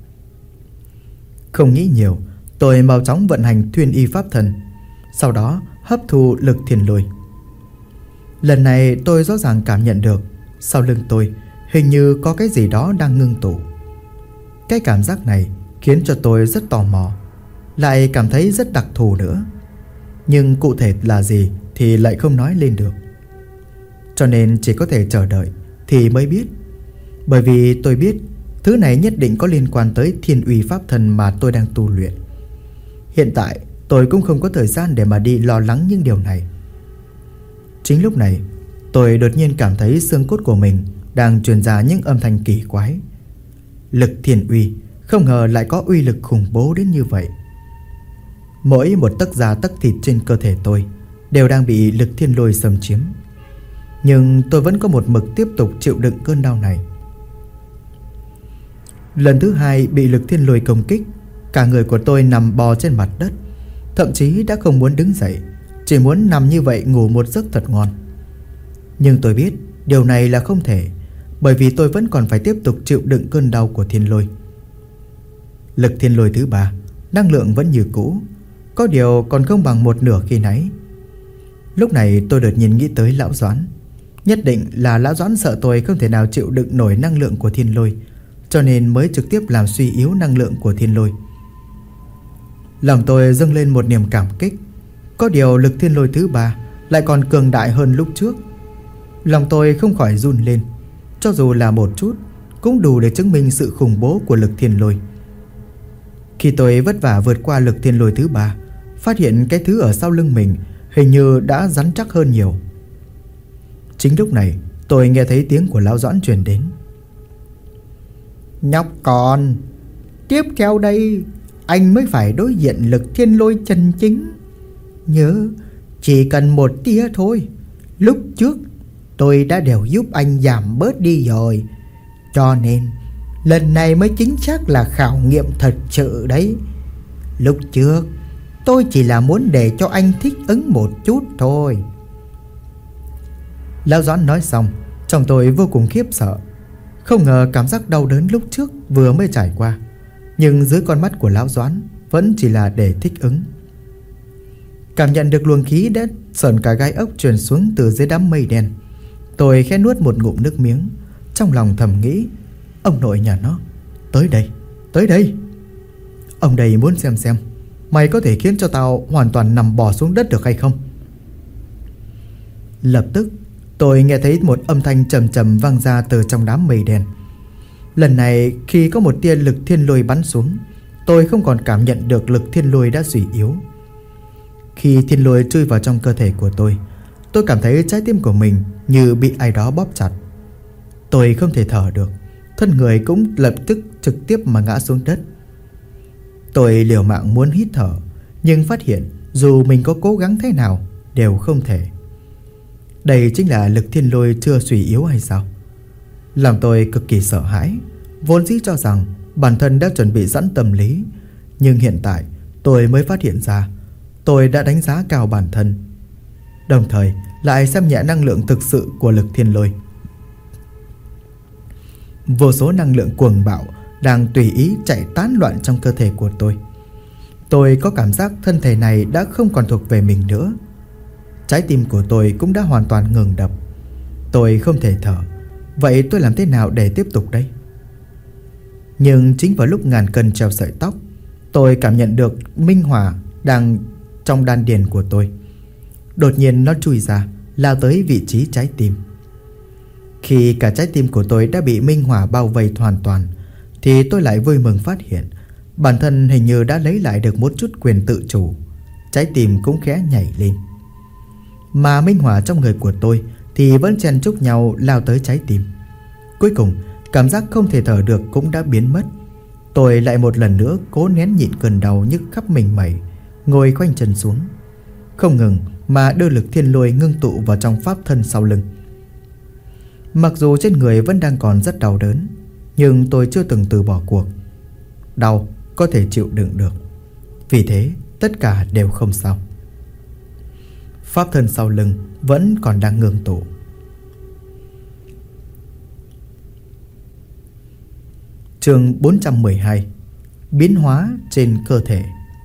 Không nghĩ nhiều, tôi mau chóng vận hành thuyền y pháp thần, sau đó hấp thu lực thiên lôi. Lần này tôi rõ ràng cảm nhận được sau lưng tôi hình như có cái gì đó đang ngưng tụ. Cái cảm giác này khiến cho tôi rất tò mò, lại cảm thấy rất đặc thù nữa. Nhưng cụ thể là gì thì lại không nói lên được. cho nên chỉ có thể chờ đợi thì mới biết. Bởi vì tôi biết thứ này nhất định có liên quan tới thiên uy pháp thân mà tôi đang tu luyện. Hiện tại tôi cũng không có thời gian để mà đi lo lắng những điều này. Chính lúc này tôi đột nhiên cảm thấy xương cốt của mình đang truyền ra những âm thanh kỳ quái. Lực thiên uy không ngờ lại có uy lực khủng bố đến như vậy. Mỗi một tấc da tấc thịt trên cơ thể tôi đều đang bị lực thiên lôi xâm chiếm. Nhưng tôi vẫn có một mực tiếp tục chịu đựng cơn đau này. Lần thứ hai bị lực thiên lôi công kích, cả người của tôi nằm bò trên mặt đất, thậm chí đã không muốn đứng dậy, chỉ muốn nằm như vậy ngủ một giấc thật ngon. Nhưng tôi biết điều này là không thể, bởi vì tôi vẫn còn phải tiếp tục chịu đựng cơn đau của thiên lôi. Lực thiên lôi thứ ba, năng lượng vẫn như cũ, có điều còn không bằng một nửa khi nãy. Lúc này tôi đột nhiên nghĩ tới lão Doãn. Nhất định là lão Doãn sợ tôi không thể nào chịu đựng nổi năng lượng của thiên lôi, cho nên mới trực tiếp làm suy yếu năng lượng của thiên lôi. Lòng tôi dâng lên một niềm cảm kích. Có điều lực thiên lôi thứ ba lại còn cường đại hơn lúc trước. Lòng tôi không khỏi run lên. Cho dù là một chút cũng đủ để chứng minh sự khủng bố của lực thiên lôi. Khi tôi vất vả vượt qua lực thiên lôi thứ ba, phát hiện cái thứ ở sau lưng mình hình như đã rắn chắc hơn nhiều. Chính lúc này tôi nghe thấy tiếng của lão Doãn truyền đến. Nhóc con, tiếp theo đây anh mới phải đối diện lực thiên lôi chân chính. Nhớ, chỉ cần một tia thôi. Lúc trước tôi đã đều giúp anh giảm bớt đi rồi, cho nên lần này mới chính xác là khảo nghiệm thật sự đấy. Lúc trước tôi chỉ là muốn để cho anh thích ứng một chút thôi. Lão Doãn nói xong, trong tôi vô cùng khiếp sợ. Không ngờ cảm giác đau đớn lúc trước vừa mới trải qua, nhưng dưới con mắt của lão Doãn vẫn chỉ là để thích ứng. Cảm nhận được luồng khí đã sởn cả gai ốc truyền xuống từ dưới đám mây đen, tôi khẽ nuốt một ngụm nước miếng, trong lòng thầm nghĩ: ông nội nhà nó, tới đây, tới đây. Ông đây muốn xem mày có thể khiến cho tao hoàn toàn nằm bò xuống đất được hay không. Lập tức tôi nghe thấy một âm thanh trầm trầm vang ra từ trong đám mây đen. Lần này khi có một tia lực thiên lôi bắn xuống, tôi không còn cảm nhận được lực thiên lôi đã suy yếu. Khi thiên lôi chui vào trong cơ thể của tôi cảm thấy trái tim của mình như bị ai đó bóp chặt. Tôi không thể thở được, thân người cũng lập tức trực tiếp mà ngã xuống đất. Tôi liều mạng muốn hít thở, nhưng phát hiện dù mình có cố gắng thế nào đều không thể. Đây chính là lực thiên lôi chưa suy yếu hay sao? Làm tôi cực kỳ sợ hãi. Vốn dĩ cho rằng bản thân đã chuẩn bị sẵn tâm lý, nhưng hiện tại tôi mới phát hiện ra tôi đã đánh giá cao bản thân, đồng thời lại xem nhẹ năng lượng thực sự của lực thiên lôi. Vô số năng lượng cuồng bạo đang tùy ý chạy tán loạn trong cơ thể của tôi. Tôi có cảm giác thân thể này đã không còn thuộc về mình nữa. Trái tim của tôi cũng đã hoàn toàn ngừng đập. Tôi không thể thở. Vậy tôi làm thế nào để tiếp tục đây? Nhưng chính vào lúc ngàn cân treo sợi tóc, tôi cảm nhận được minh hỏa đang trong đan điền của tôi. Đột nhiên nó chui ra, lao tới vị trí trái tim. Khi cả trái tim của tôi đã bị minh hỏa bao vây hoàn toàn, thì tôi lại vui mừng phát hiện bản thân hình như đã lấy lại được một chút quyền tự chủ. Trái tim cũng khẽ nhảy lên. Mà minh hỏa trong người của tôi thì vẫn chen chúc nhau lao tới trái tim. Cuối cùng cảm giác không thể thở được cũng đã biến mất. Tôi lại một lần nữa cố nén nhịn cơn đau nhức khắp mình mẩy, ngồi khoanh chân xuống, không ngừng mà đưa lực thiên lôi ngưng tụ vào trong pháp thân sau lưng. Mặc dù trên người vẫn đang còn rất đau đớn, nhưng tôi chưa từng từ bỏ cuộc. Đau có thể chịu đựng được, vì thế tất cả đều không sao. Pháp thân sau lưng vẫn còn đang ngưng tụ. Chương 412: Biến hóa trên cơ thể.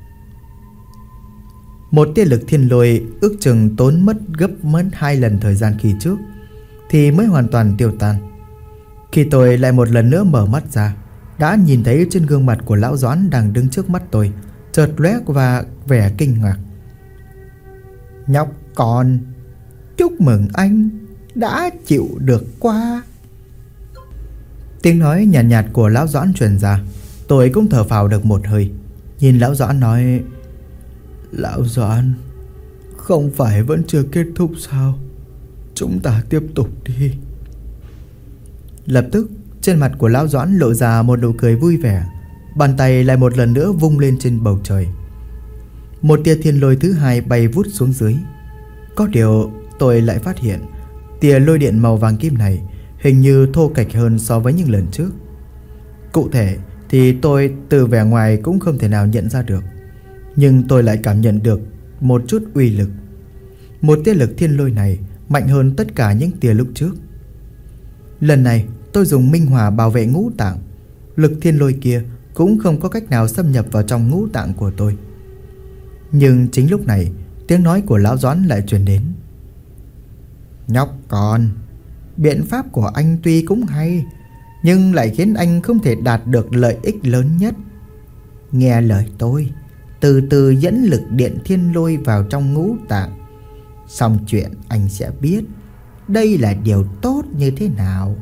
Một tia lực thiên lôi ước chừng tốn mất gấp 2 lần thời gian kỳ trước thì mới hoàn toàn tiêu tan. Khi tôi lại một lần nữa mở mắt ra, đã nhìn thấy trên gương mặt của lão Doãn đang đứng trước mắt tôi chợt lóe và vẻ kinh ngạc. Nhóc con, chúc mừng anh, đã chịu được qua. Tiếng nói nhàn nhạt của lão Doãn truyền ra. Tôi cũng thở phào được một hơi. Nhìn lão Doãn nói: Lão Doãn, không phải vẫn chưa kết thúc sao? Chúng ta tiếp tục đi. Lập tức trên mặt của lão Doãn lộ ra một nụ cười vui vẻ. Bàn tay lại một lần nữa vung lên trên bầu trời. Một tia thiên lôi thứ hai bay vút xuống dưới. Có điều tôi lại phát hiện tia lôi điện màu vàng kim này hình như thô kệch hơn so với những lần trước. Cụ thể thì tôi từ vẻ ngoài cũng không thể nào nhận ra được, nhưng tôi lại cảm nhận được một chút uy lực. Một tia lực thiên lôi này mạnh hơn tất cả những tia lúc trước. Lần này tôi dùng minh hỏa bảo vệ ngũ tạng. Lực thiên lôi kia cũng không có cách nào xâm nhập vào trong ngũ tạng của tôi. Nhưng chính lúc này tiếng nói của lão Doãn lại truyền đến: Nhóc con, biện pháp của anh tuy cũng hay, nhưng lại khiến anh không thể đạt được lợi ích lớn nhất. Nghe lời tôi, từ từ dẫn lực điện thiên lôi vào trong ngũ tạng. Xong chuyện anh sẽ biết đây là điều tốt như thế nào.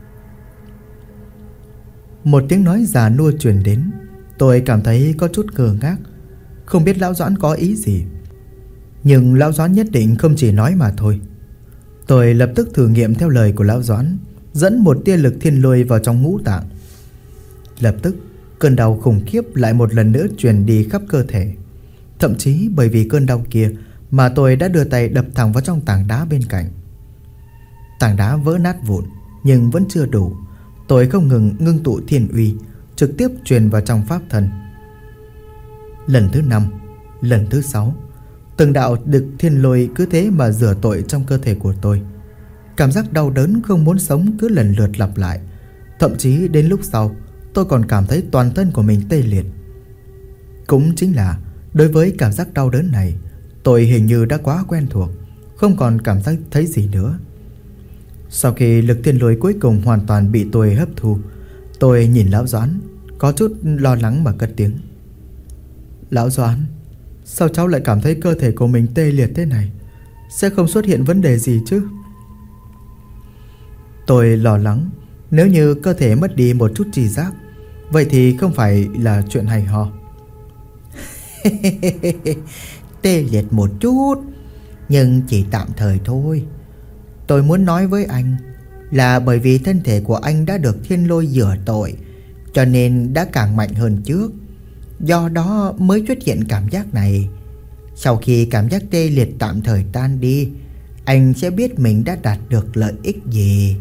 Một tiếng nói già nua truyền đến. Tôi cảm thấy có chút ngơ ngác, không biết lão Doãn có ý gì. Nhưng lão Doãn nhất định không chỉ nói mà thôi. Tôi lập tức thử nghiệm theo lời của lão Doãn, dẫn một tia lực thiên lôi vào trong ngũ tạng. Lập tức cơn đau khủng khiếp lại một lần nữa truyền đi khắp cơ thể. Thậm chí bởi vì cơn đau kia mà tôi đã đưa tay đập thẳng vào trong tảng đá bên cạnh. Tảng đá vỡ nát vụn, nhưng vẫn chưa đủ. Tôi không ngừng ngưng tụ thiên uy, trực tiếp truyền vào trong pháp thân. Lần thứ 5, lần thứ 6, từng đạo đực thiên lôi cứ thế mà rửa tội trong cơ thể của tôi. Cảm giác đau đớn không muốn sống cứ lần lượt lặp lại. Thậm chí đến lúc sau tôi còn cảm thấy toàn thân của mình tê liệt. Cũng chính là đối với cảm giác đau đớn này, tôi hình như đã quá quen thuộc, không còn cảm giác thấy gì nữa. Sau khi lực thiên lôi cuối cùng hoàn toàn bị tôi hấp thu, tôi nhìn lão Doãn, có chút lo lắng mà cất tiếng: Lão Doãn, sao cháu lại cảm thấy cơ thể của mình tê liệt thế này? Sẽ không xuất hiện vấn đề gì chứ? Tôi lo lắng nếu như cơ thể mất đi một chút tri giác, vậy thì không phải là chuyện hay ho. Tê liệt một chút, nhưng chỉ tạm thời thôi. Tôi muốn nói với anh là bởi vì thân thể của anh đã được thiên lôi rửa tội, cho nên đã càng mạnh hơn trước. Do đó mới xuất hiện cảm giác này. Sau khi cảm giác tê liệt tạm thời tan đi, anh sẽ biết mình đã đạt được lợi ích gì.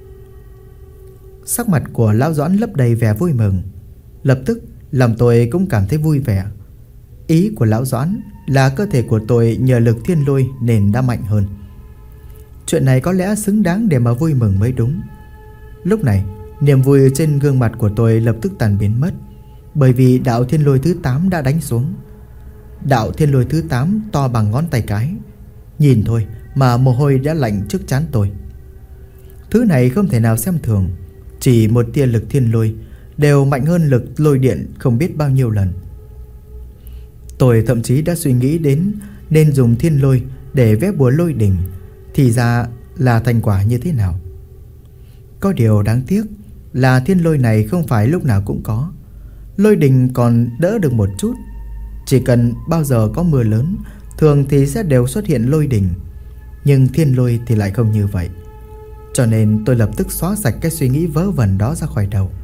Sắc mặt của lão Doãn lấp đầy vẻ vui mừng. Lập tức lòng tôi cũng cảm thấy vui vẻ. Ý của lão Doãn là cơ thể của tôi nhờ lực thiên lôi nên đã mạnh hơn. Chuyện này có lẽ xứng đáng để mà vui mừng mới đúng. Lúc này niềm vui trên gương mặt của tôi lập tức tan biến mất, bởi vì đạo thiên lôi thứ 8 đã đánh xuống. Đạo thiên lôi thứ 8 to bằng ngón tay cái. Nhìn thôi mà mồ hôi đã lạnh trước trán tôi. Thứ này không thể nào xem thường. Chỉ một tia lực thiên lôi đều mạnh hơn lực lôi điện không biết bao nhiêu lần. Tôi thậm chí đã suy nghĩ đến nên dùng thiên lôi để vẽ bùa lôi đình, thì ra là thành quả như thế nào. Có điều đáng tiếc là thiên lôi này không phải lúc nào cũng có. Lôi đình còn đỡ được một chút. Chỉ cần bao giờ có mưa lớn, thường thì sẽ đều xuất hiện lôi đình. Nhưng thiên lôi thì lại không như vậy. Cho nên tôi lập tức xóa sạch cái suy nghĩ vớ vẩn đó ra khỏi đầu.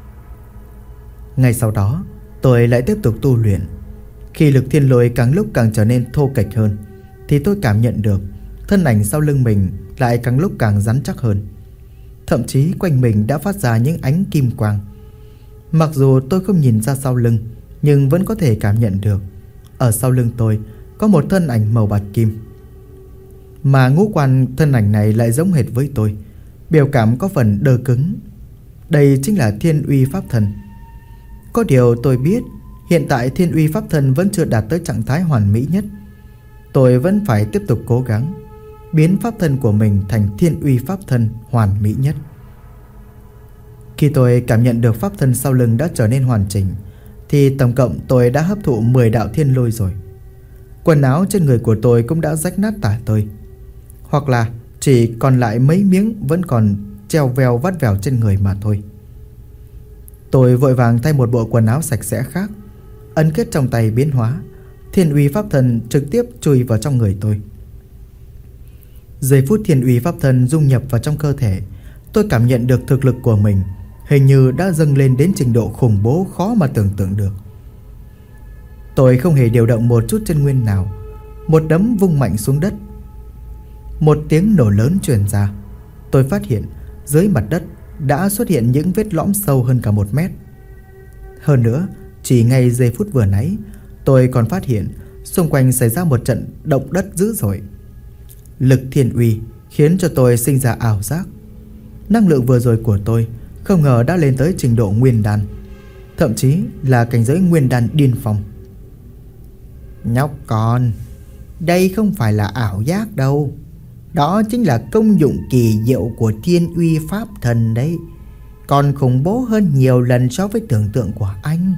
Ngay sau đó tôi lại tiếp tục tu luyện. Khi lực thiên lôi càng lúc càng trở nên thô kệch hơn, thì tôi cảm nhận được thân ảnh sau lưng mình lại càng lúc càng rắn chắc hơn. Thậm chí quanh mình đã phát ra những ánh kim quang. Mặc dù tôi không nhìn ra sau lưng, nhưng vẫn có thể cảm nhận được ở sau lưng tôi có một thân ảnh màu bạch kim. Mà ngũ quan thân ảnh này lại giống hệt với tôi, biểu cảm có phần đơ cứng. Đây chính là thiên uy pháp thân. Có điều tôi biết hiện tại thiên uy pháp thân vẫn chưa đạt tới trạng thái hoàn mỹ nhất. Tôi vẫn phải tiếp tục cố gắng biến pháp thân của mình thành thiên uy pháp thân hoàn mỹ nhất. Khi tôi cảm nhận được pháp thân sau lưng đã trở nên hoàn chỉnh, thì tổng cộng tôi đã hấp thụ 10 đạo thiên lôi rồi. Quần áo trên người của tôi cũng đã rách nát tả tơi. Hoặc là chỉ còn lại mấy miếng vẫn còn treo veo vắt vẻo trên người mà thôi. Tôi vội vàng thay một bộ quần áo sạch sẽ khác, ấn kết trong tay biến hóa, Thiên Uy Pháp Thân trực tiếp chui vào trong người tôi. Giây phút Thiên Uy Pháp Thân dung nhập vào trong cơ thể, tôi cảm nhận được thực lực của mình hình như đã dâng lên đến trình độ khủng bố khó mà tưởng tượng được. Tôi không hề điều động một chút chân nguyên nào, một đấm vung mạnh xuống đất. Một tiếng nổ lớn truyền ra. Tôi phát hiện dưới mặt đất đã xuất hiện những vết lõm sâu hơn cả 1 mét. Hơn nữa, chỉ ngay giây phút vừa nãy, tôi còn phát hiện xung quanh xảy ra một trận động đất dữ dội. Lực thiên uy khiến cho tôi sinh ra ảo giác. Năng lượng vừa rồi của tôi không ngờ đã lên tới trình độ nguyên đan, thậm chí là cảnh giới nguyên đan điên phong. Nhóc con, đây không phải là ảo giác đâu. Đó chính là công dụng kỳ diệu của Thiên Uy Pháp Thân đấy. Còn khủng bố hơn nhiều lần so với tưởng tượng của anh.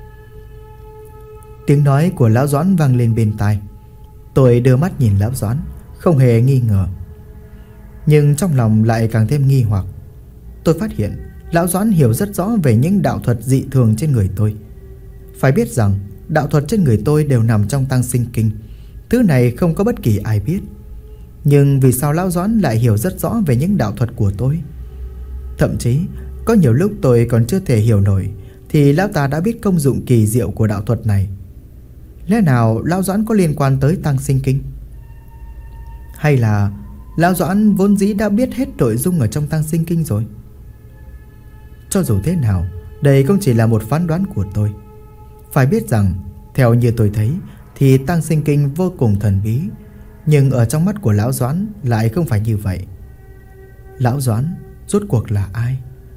Tiếng nói của Lão Doãn vang lên bên tai. Tôi đưa mắt nhìn Lão Doãn, không hề nghi ngờ, nhưng trong lòng lại càng thêm nghi hoặc. Tôi phát hiện Lão Doãn hiểu rất rõ về những đạo thuật dị thường trên người tôi. Phải biết rằng đạo thuật trên người tôi đều nằm trong Tăng Sinh Kinh. Thứ này không có bất kỳ ai biết. Nhưng vì sao Lão Doãn lại hiểu rất rõ về những đạo thuật của tôi? Thậm chí có nhiều lúc tôi còn chưa thể hiểu nổi thì Lão ta đã biết công dụng kỳ diệu của đạo thuật này. Lẽ nào Lão Doãn có liên quan tới Tăng Sinh Kinh? Hay là Lão Doãn vốn dĩ đã biết hết nội dung ở trong Tăng Sinh Kinh rồi? Cho dù thế nào, đây cũng chỉ là một phán đoán của tôi. Phải biết rằng theo như tôi thấy thì Tăng Sinh Kinh vô cùng thần bí, nhưng ở trong mắt của Lão Doãn lại không phải như vậy. Lão Doãn rốt cuộc là ai?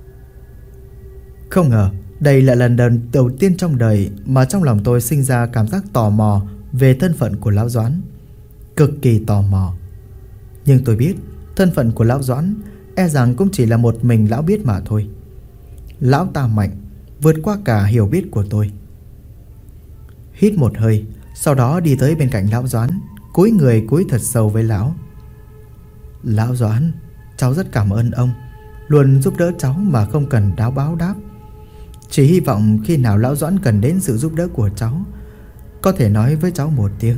Không ngờ đây là lần đầu tiên trong đời mà trong lòng tôi sinh ra cảm giác tò mò về thân phận của Lão Doãn. Cực kỳ tò mò. Nhưng tôi biết thân phận của Lão Doãn e rằng cũng chỉ là một mình Lão biết mà thôi. Lão ta mạnh, vượt qua cả hiểu biết của tôi. Hít một hơi, sau đó đi tới bên cạnh Lão Doãn, cúi người cúi thật sâu với Lão. Lão Doãn, cháu rất cảm ơn ông, luôn giúp đỡ cháu mà không cần báo đáp. Chỉ hy vọng khi nào Lão Doãn cần đến sự giúp đỡ của cháu, có thể nói với cháu một tiếng.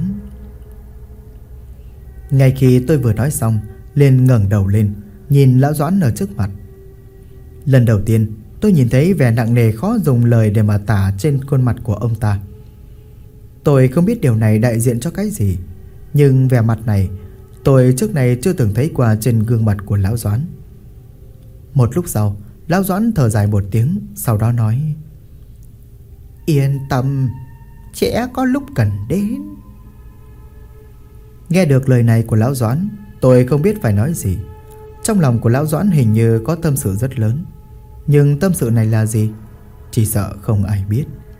Ngay khi tôi vừa nói xong, liền ngẩng đầu lên, nhìn Lão Doãn ở trước mặt. Lần đầu tiên tôi nhìn thấy vẻ nặng nề khó dùng lời để mà tả trên khuôn mặt của ông ta. Tôi không biết điều này đại diện cho cái gì, nhưng vẻ mặt này tôi trước này chưa từng thấy qua trên gương mặt của Lão Doãn. Một lúc sau, Lão Doãn thở dài một tiếng, sau đó nói: Yên tâm, sẽ có lúc cần đến. Nghe được lời này của Lão Doãn, tôi không biết phải nói gì. Trong lòng của Lão Doãn hình như có tâm sự rất lớn, nhưng tâm sự này là gì, chỉ sợ không ai biết.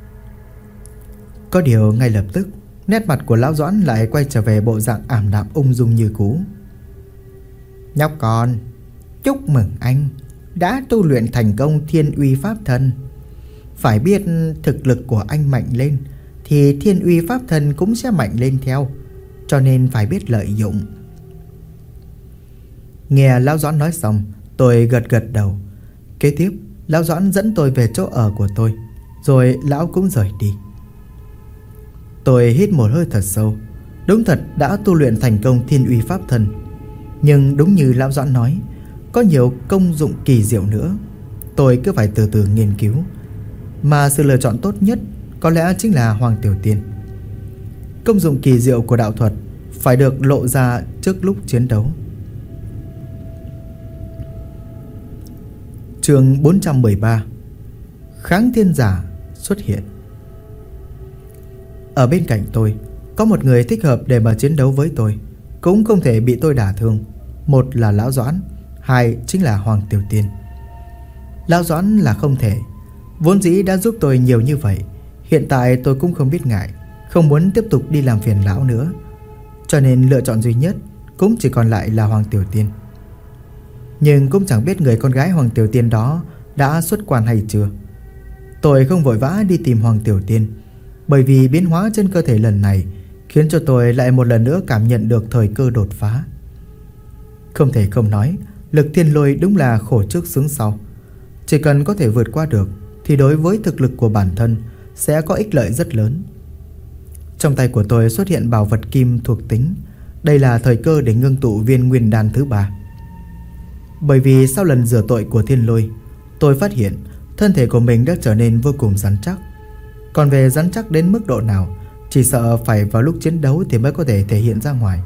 Có điều ngay lập tức, nét mặt của Lão Doãn lại quay trở về bộ dạng ảm đạm ung dung như cũ. Nhóc con, chúc mừng anh đã tu luyện thành công Thiên Uy Pháp Thân. Phải biết thực lực của anh mạnh lên thì Thiên Uy Pháp Thân cũng sẽ mạnh lên theo, cho nên phải biết lợi dụng. Nghe Lão Doãn nói xong, tôi gật gật đầu. Kế tiếp, Lão Doãn dẫn tôi về chỗ ở của tôi, rồi Lão cũng rời đi. Tôi hít một hơi thật sâu. Đúng thật đã tu luyện thành công Thiên Uy Pháp Thân. Nhưng đúng như Lão Doãn nói, có nhiều công dụng kỳ diệu nữa. Tôi cứ phải từ từ nghiên cứu. Mà sự lựa chọn tốt nhất có lẽ chính là Hoàng Tiểu Tiên. Công dụng kỳ diệu của đạo thuật phải được lộ ra trước lúc chiến đấu. Chương 413. Kháng Thiên Giả xuất hiện. Ở bên cạnh tôi có một người thích hợp để mà chiến đấu với tôi, cũng không thể bị tôi đả thương. Một là Lão Doãn, hai chính là Hoàng Tiểu Tiên. Lão Doãn là không thể, vốn dĩ đã giúp tôi nhiều như vậy. Hiện tại tôi cũng không biết ngại, không muốn tiếp tục đi làm phiền lão nữa, cho nên lựa chọn duy nhất cũng chỉ còn lại là Hoàng Tiểu Tiên. Nhưng cũng chẳng biết người con gái Hoàng Tiểu Tiên đó đã xuất quan hay chưa. Tôi không vội vã đi tìm Hoàng Tiểu Tiên, bởi vì biến hóa trên cơ thể lần này khiến cho tôi lại một lần nữa cảm nhận được thời cơ đột phá. Không thể không nói, lực thiên lôi đúng là khổ trước sướng sau. Chỉ cần có thể vượt qua được thì đối với thực lực của bản thân sẽ có ích lợi rất lớn. Trong tay của tôi xuất hiện bảo vật kim thuộc tính. Đây là thời cơ để ngưng tụ viên nguyên đan thứ 3. Bởi vì sau lần rửa tội của thiên lôi, tôi phát hiện thân thể của mình đã trở nên vô cùng rắn chắc. Còn về rắn chắc đến mức độ nào, chỉ sợ phải vào lúc chiến đấu thì mới có thể thể hiện ra ngoài.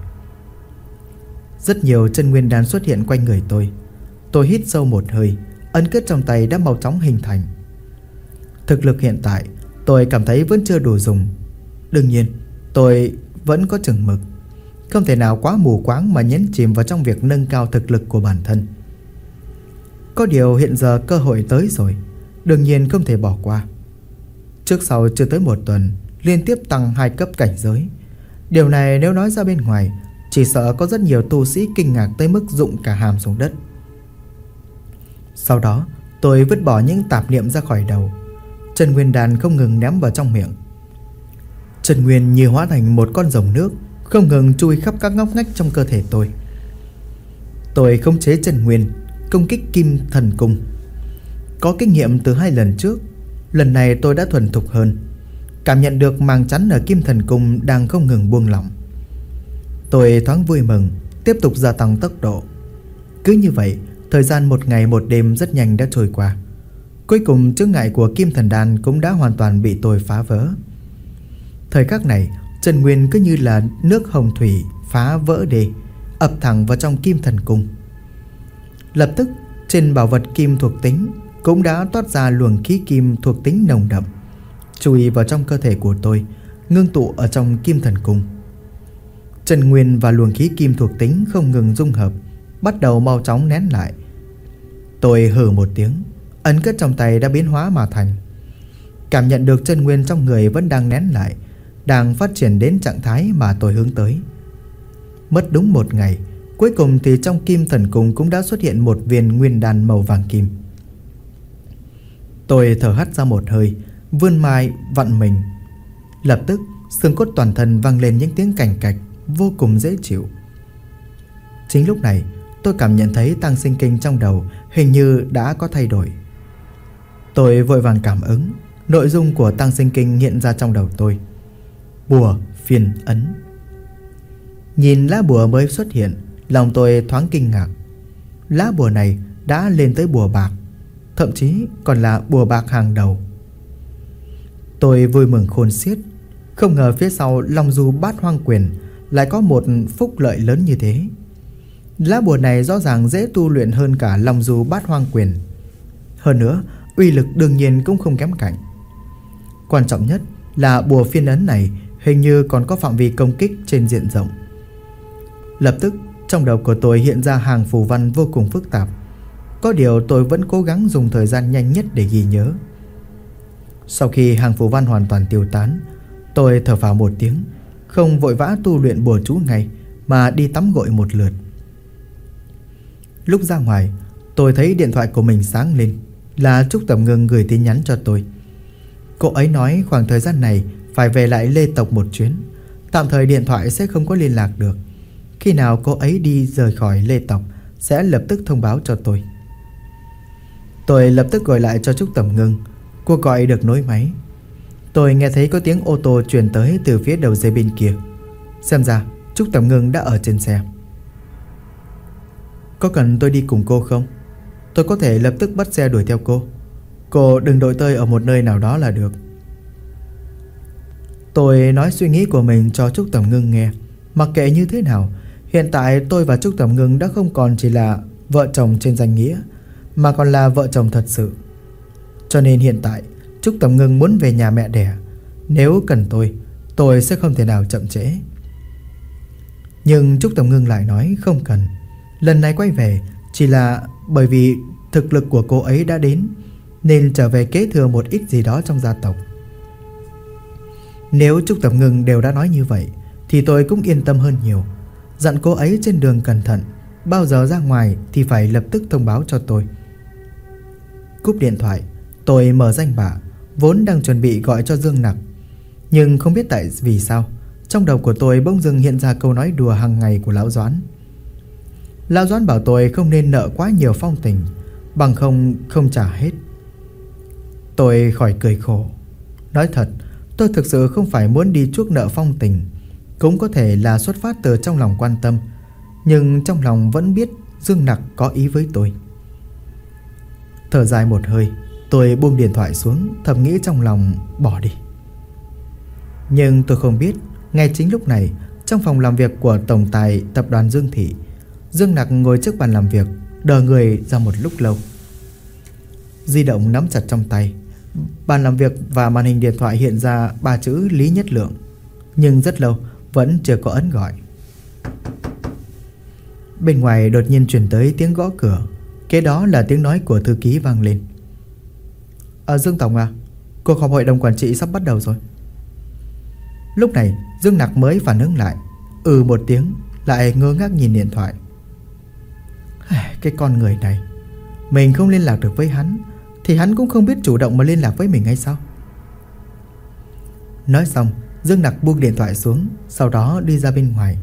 Rất nhiều chân nguyên đan xuất hiện quanh người tôi. Tôi hít sâu một hơi, ấn kết trong tay đã mau chóng hình thành. Thực lực hiện tại tôi cảm thấy vẫn chưa đủ dùng. Đương nhiên tôi vẫn có chừng mực, không thể nào quá mù quáng mà nhấn chìm vào trong việc nâng cao thực lực của bản thân. Có điều hiện giờ cơ hội tới rồi, đương nhiên không thể bỏ qua. Trước sau chưa tới một tuần, liên tiếp tăng 2 cấp cảnh giới. Điều này nếu nói ra bên ngoài, chỉ sợ có rất nhiều tu sĩ kinh ngạc tới mức rụng cả hàm xuống đất. Sau đó tôi vứt bỏ những tạp niệm ra khỏi đầu. Chân nguyên đan không ngừng ném vào trong miệng. Chân nguyên như hóa thành một con rồng nước, không ngừng chui khắp các ngóc ngách trong cơ thể tôi. Tôi khống chế chân nguyên, công kích kim thần cung. Có kinh nghiệm từ 2 lần trước, lần này tôi đã thuần thục hơn. Cảm nhận được màng chắn ở kim thần cung đang không ngừng buông lỏng. Tôi thoáng vui mừng, tiếp tục gia tăng tốc độ. Cứ như vậy, thời gian 1 ngày 1 đêm rất nhanh đã trôi qua. Cuối cùng chướng ngại của kim thần đan cũng đã hoàn toàn bị tôi phá vỡ. Thời khắc này, chân nguyên cứ như là nước hồng thủy phá vỡ đê, ập thẳng vào trong kim thần cung. Lập tức trên bảo vật kim thuộc tính cũng đã toát ra luồng khí kim thuộc tính nồng đậm, chui vào trong cơ thể của tôi, ngưng tụ ở trong kim thần cung. Chân nguyên và luồng khí kim thuộc tính không ngừng dung hợp, bắt đầu mau chóng nén lại. Tôi hừ một tiếng, ấn kết trong tay đã biến hóa mà thành. Cảm nhận được chân nguyên trong người vẫn đang nén lại, đang phát triển đến trạng thái mà tôi hướng tới. Mất đúng 1 ngày, cuối cùng thì trong kim thần cung cũng đã xuất hiện một viên nguyên đan màu vàng kim. Tôi thở hắt ra một hơi, vươn mai vặn mình. Lập tức xương cốt toàn thân vang lên những tiếng cành cạch vô cùng dễ chịu. Chính lúc này tôi cảm nhận thấy tăng sinh kinh trong đầu hình như đã có thay đổi. Tôi vội vàng cảm ứng. Nội dung của tăng sinh kinh hiện ra trong đầu tôi: bùa phiên ấn. Nhìn lá bùa mới xuất hiện, lòng tôi thoáng kinh ngạc. Lá bùa này đã lên tới bùa bạc, thậm chí còn là bùa bạc hàng đầu. Tôi vui mừng khôn xiết. Không ngờ phía sau Long Du Bát Hoang Quyền lại có một phúc lợi lớn như thế. Lá bùa này rõ ràng dễ tu luyện hơn cả Long Du Bát Hoang Quyền. Hơn nữa, uy lực đương nhiên cũng không kém cạnh. Quan trọng nhất là bùa phiên ấn này hình như còn có phạm vi công kích trên diện rộng. Lập tức trong đầu của tôi hiện ra hàng phù văn vô cùng phức tạp. Có điều tôi vẫn cố gắng dùng thời gian nhanh nhất để ghi nhớ. Sau khi hàng phù văn hoàn toàn tiêu tán, tôi thở phào một tiếng, không vội vã tu luyện bùa chú ngay mà đi tắm gội một lượt. Lúc ra ngoài, tôi thấy điện thoại của mình sáng lên, là Trúc Tầm Ngưng gửi tin nhắn cho tôi. Cô ấy nói khoảng thời gian này phải về lại Lê Tộc một chuyến, tạm thời điện thoại sẽ không có liên lạc được. Khi nào cô ấy đi rời khỏi Lê Tộc sẽ lập tức thông báo cho tôi. Tôi lập tức gọi lại cho Trúc Tầm Ngưng. Cuộc gọi được nối máy. Tôi nghe thấy có tiếng ô tô truyền tới từ phía đầu dây bên kia. Xem ra Trúc Tầm Ngưng đã ở trên xe. Có cần tôi đi cùng cô không? Tôi có thể lập tức bắt xe đuổi theo cô. Cô đừng đợi tôi ở một nơi nào đó là được. Tôi nói suy nghĩ của mình cho Trúc Tầm Ngưng nghe. Mặc kệ như thế nào, hiện tại tôi và Trúc Tầm Ngưng đã không còn chỉ là vợ chồng trên danh nghĩa, mà còn là vợ chồng thật sự. Cho nên hiện tại Trúc Tầm Ngưng muốn về nhà mẹ đẻ. Nếu cần tôi sẽ không thể nào chậm trễ. Nhưng Trúc Tầm Ngưng lại nói không cần. Lần này quay về chỉ là bởi vì thực lực của cô ấy đã đến, nên trở về kế thừa một ít gì đó trong gia tộc. Nếu Trúc Tầm Ngưng đều đã nói như vậy thì tôi cũng yên tâm hơn nhiều. Dặn cô ấy trên đường cẩn thận, bao giờ ra ngoài thì phải lập tức thông báo cho tôi. Cúp điện thoại, tôi mở danh bạ, vốn đang chuẩn bị gọi cho Dương Nặc. Nhưng không biết tại vì sao, trong đầu của tôi bỗng dưng hiện ra câu nói đùa hàng ngày của Lão Doãn. Lão Doãn bảo tôi không nên nợ quá nhiều phong tình, bằng không trả hết. Tôi khỏi cười khổ. Nói thật, tôi thực sự không phải muốn đi chuốc nợ phong tình. Cũng có thể là xuất phát từ trong lòng quan tâm, nhưng trong lòng vẫn biết Dương Nặc có ý với tôi. Thở dài một hơi, tôi buông điện thoại xuống, thầm nghĩ trong lòng bỏ đi. Nhưng tôi không biết, ngay chính lúc này, trong phòng làm việc của tổng tài tập đoàn Dương Thị, Dương Nặc ngồi trước bàn làm việc, đờ người ra một lúc lâu. Di động nắm chặt trong tay. Bàn làm việc và màn hình điện thoại hiện ra 3 chữ Lý Nhất Lượng, nhưng rất lâu vẫn chưa có ấn gọi. Bên ngoài đột nhiên truyền tới tiếng gõ cửa, kế đó là tiếng nói của thư ký vang lên. Dương tổng à, cuộc họp hội đồng quản trị sắp bắt đầu rồi. Lúc này Dương Nặc mới phản ứng lại, một tiếng, lại ngơ ngác nhìn điện thoại. Cái con người này, mình không liên lạc được với hắn thì hắn cũng không biết chủ động mà liên lạc với mình hay sao? Nói xong, Dương Nặc buông điện thoại xuống, sau đó đi ra bên ngoài.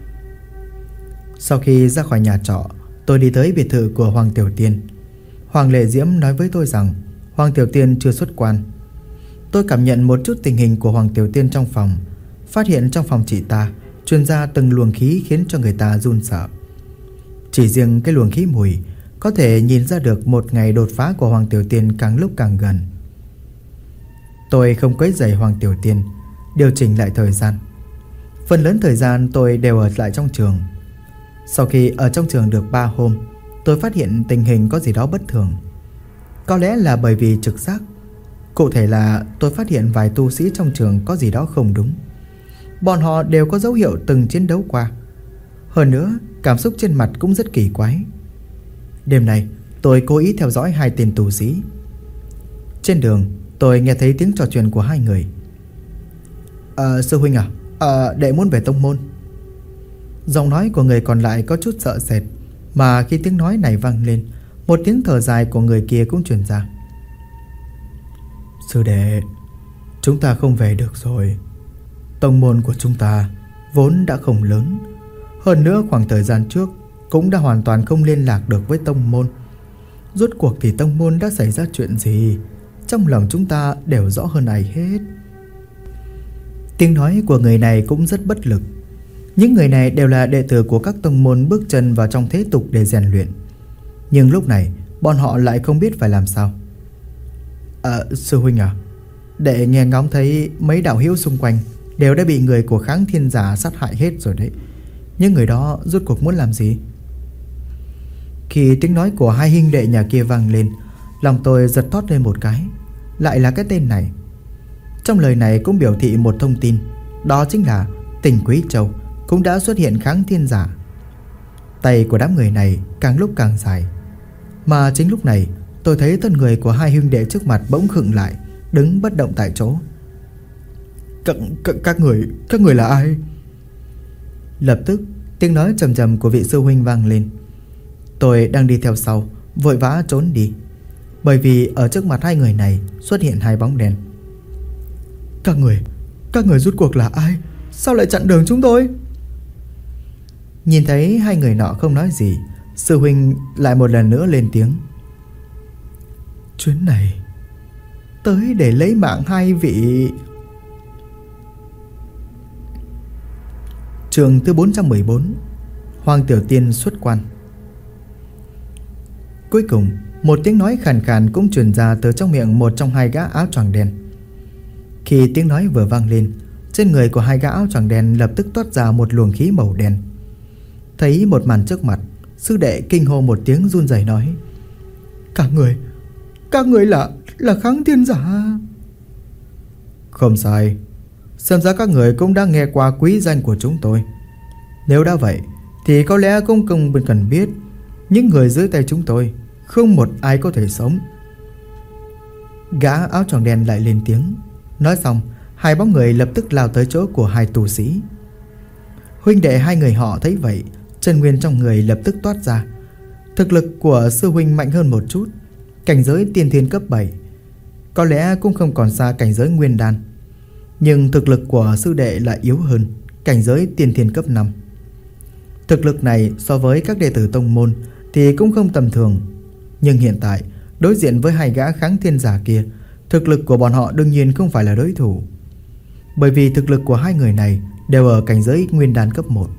Sau khi ra khỏi nhà trọ, tôi đi tới biệt thự của Hoàng Tiểu Tiên. Hoàng Lệ Diễm nói với tôi rằng Hoàng Tiểu Tiên chưa xuất quan. Tôi cảm nhận một chút tình hình của Hoàng Tiểu Tiên trong phòng, phát hiện trong phòng chị ta truyền ra từng luồng khí khiến cho người ta run sợ. Chỉ riêng cái luồng khí mùi có thể nhìn ra được một ngày đột phá của Hoàng Tiểu Tiên càng lúc càng gần. Tôi không quấy rầy Hoàng Tiểu Tiên, điều chỉnh lại thời gian. Phần lớn thời gian tôi đều ở lại trong trường. Sau khi ở trong trường được 3 hôm, tôi phát hiện tình hình có gì đó bất thường. Có lẽ là bởi vì trực giác. Cụ thể là tôi phát hiện vài tu sĩ trong trường có gì đó không đúng. Bọn họ đều có dấu hiệu từng chiến đấu qua. Hơn nữa, cảm xúc trên mặt cũng rất kỳ quái. Đêm nay, tôi cố ý theo dõi 2 tên tu sĩ. Trên đường, tôi nghe thấy tiếng trò chuyện của 2 người. Sư huynh à, đệ muốn về tông môn. Giọng nói của người còn lại có chút sợ sệt, mà khi tiếng nói này vang lên, một tiếng thở dài của người kia cũng truyền ra. Sư đệ, chúng ta không về được rồi. Tông môn của chúng ta vốn đã không lớn, hơn nữa khoảng thời gian trước cũng đã hoàn toàn không liên lạc được với tông môn. Rốt cuộc thì tông môn đã xảy ra chuyện gì, trong lòng chúng ta đều rõ hơn ai hết. Tiếng nói của người này cũng rất bất lực. Những người này đều là đệ tử của các tông môn bước chân vào trong thế tục để rèn luyện, nhưng lúc này bọn họ lại không biết phải làm sao. Sư huynh à, đệ nghe ngóng thấy mấy đạo hữu xung quanh đều đã bị người của Kháng Thiên Giả sát hại hết rồi đấy. Những người đó rốt cuộc muốn làm gì? Khi tiếng nói của 2 huynh đệ nhà kia vang lên, lòng tôi giật thót lên một cái. Lại là cái tên này. Trong lời này cũng biểu thị một thông tin, đó chính là tỉnh Quý Châu cũng đã xuất hiện Kháng Thiên Giả. Tay của đám người này càng lúc càng dài. Mà chính lúc này, tôi thấy thân người của 2 huynh đệ trước mặt bỗng khựng lại, đứng bất động tại chỗ. Các người là ai? Lập tức tiếng nói trầm trầm của vị sư huynh vang lên. Tôi đang đi theo sau, vội vã trốn đi, bởi vì ở trước mặt 2 người này xuất hiện 2 bóng đen. Các người rốt cuộc là ai? Sao lại chặn đường chúng tôi? Nhìn thấy 2 người nọ không nói gì, sư huynh lại một lần nữa lên tiếng. Chuyến này tới để lấy mạng 2 vị. Chương thứ 414, Hoàng Tiểu Tiên xuất quan. Cuối cùng, một tiếng nói khàn khàn cũng truyền ra từ trong miệng một trong 2 gã áo choàng đen. Khi tiếng nói vừa vang lên, trên người của 2 gã áo choàng đen lập tức toát ra một luồng khí màu đen. Thấy một màn trước mặt, sư đệ kinh hô một tiếng run rẩy nói: Các người là Kháng Thiên Giả. Không sai, xem ra các người cũng đã nghe qua quý danh của chúng tôi. Nếu đã vậy thì có lẽ cũng không cần biết những người dưới tay chúng tôi không một ai có thể sống. Gã áo choàng đen lại lên tiếng. Nói xong, 2 bóng người lập tức lao tới chỗ của 2 tu sĩ. Huynh đệ 2 người họ thấy vậy, chân nguyên trong người lập tức toát ra. Thực lực của sư huynh mạnh hơn một chút, cảnh giới tiên thiên cấp 7, có lẽ cũng không còn xa cảnh giới nguyên đan. Nhưng thực lực của sư đệ lại yếu hơn, cảnh giới tiên thiên cấp 5. Thực lực này so với các đệ tử tông môn thì cũng không tầm thường. Nhưng hiện tại đối diện với hai gã kháng thiên giả kia, thực lực của bọn họ đương nhiên không phải là đối thủ. Bởi vì thực lực của hai người này đều ở cảnh giới nguyên đan cấp 1.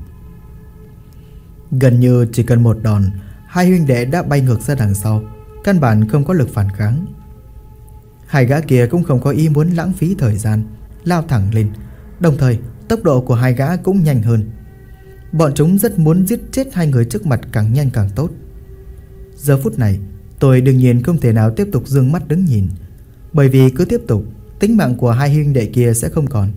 Gần như chỉ cần một đòn, hai huynh đệ đã bay ngược ra đằng sau, căn bản không có lực phản kháng. Hai gã kia cũng không có ý muốn lãng phí thời gian, lao thẳng lên. Đồng thời tốc độ của hai gã cũng nhanh hơn. Bọn chúng rất muốn giết chết hai người trước mặt càng nhanh càng tốt. Giờ phút này tôi đương nhiên không thể nào tiếp tục dương mắt đứng nhìn, bởi vì cứ tiếp tục tính mạng của hai huynh đệ kia sẽ không còn.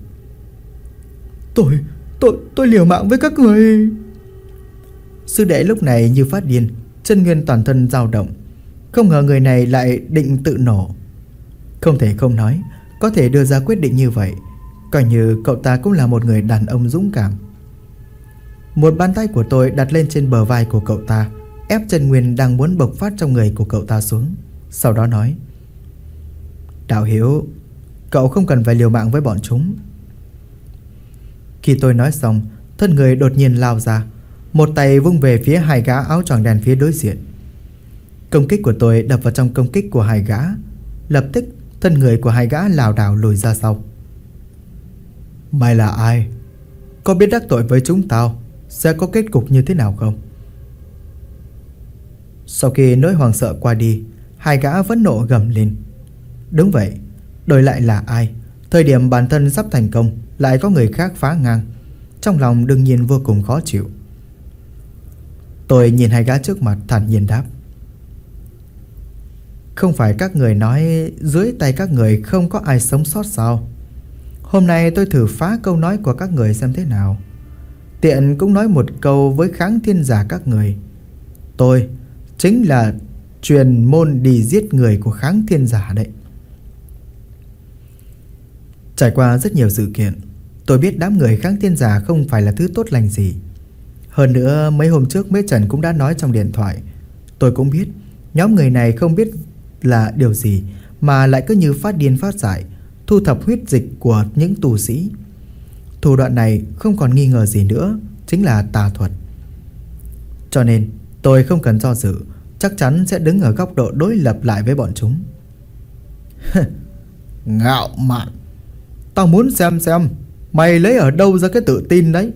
Tôi liều mạng với các người. Sư đệ lúc này như phát điên, chân nguyên toàn thân dao động. Không ngờ người này lại định tự nổ. Không thể không nói, có thể đưa ra quyết định như vậy, coi như cậu ta cũng là một người đàn ông dũng cảm. Một bàn tay của tôi đặt lên trên bờ vai của cậu ta, ép chân nguyên đang muốn bộc phát trong người của cậu ta xuống. Sau đó nói: Đạo Hiếu, cậu không cần phải liều mạng với bọn chúng. Khi tôi nói xong, thân người đột nhiên lao ra, một tay vung về phía hai gã áo choàng đen phía đối diện. Công kích của tôi đập vào trong công kích của hai gã. Lập tức thân người của hai gã lảo đảo lùi ra sau. Mày là ai? Có biết đắc tội với chúng tao sẽ có kết cục như thế nào không? Sau khi nỗi hoảng sợ qua đi, hai gã vẫn nộ gầm lên. Đúng vậy, đổi lại là ai? Thời điểm bản thân sắp thành công lại có người khác phá ngang, trong lòng đương nhiên vô cùng khó chịu. Tôi nhìn hai gã trước mặt thản nhiên đáp: Không phải các người nói dưới tay các người không có ai sống sót sao? Hôm nay tôi thử phá câu nói của các người xem thế nào. Tiện cũng nói một câu với kháng thiên giả các người. Tôi chính là truyền môn đi giết người của kháng thiên giả đấy. Trải qua rất nhiều sự kiện, tôi biết đám người kháng thiên giả không phải là thứ tốt lành gì. Hơn nữa mấy hôm trước Mễ Trần cũng đã nói trong điện thoại. Tôi cũng biết nhóm người này không biết là điều gì mà lại cứ như phát điên phát dại, thu thập huyết dịch của những tù sĩ. Thủ đoạn này không còn nghi ngờ gì nữa, chính là tà thuật. Cho nên tôi không cần do dự, chắc chắn sẽ đứng ở góc độ đối lập lại với bọn chúng. Ngạo mạn, tao muốn xem mày lấy ở đâu ra cái tự tin đấy.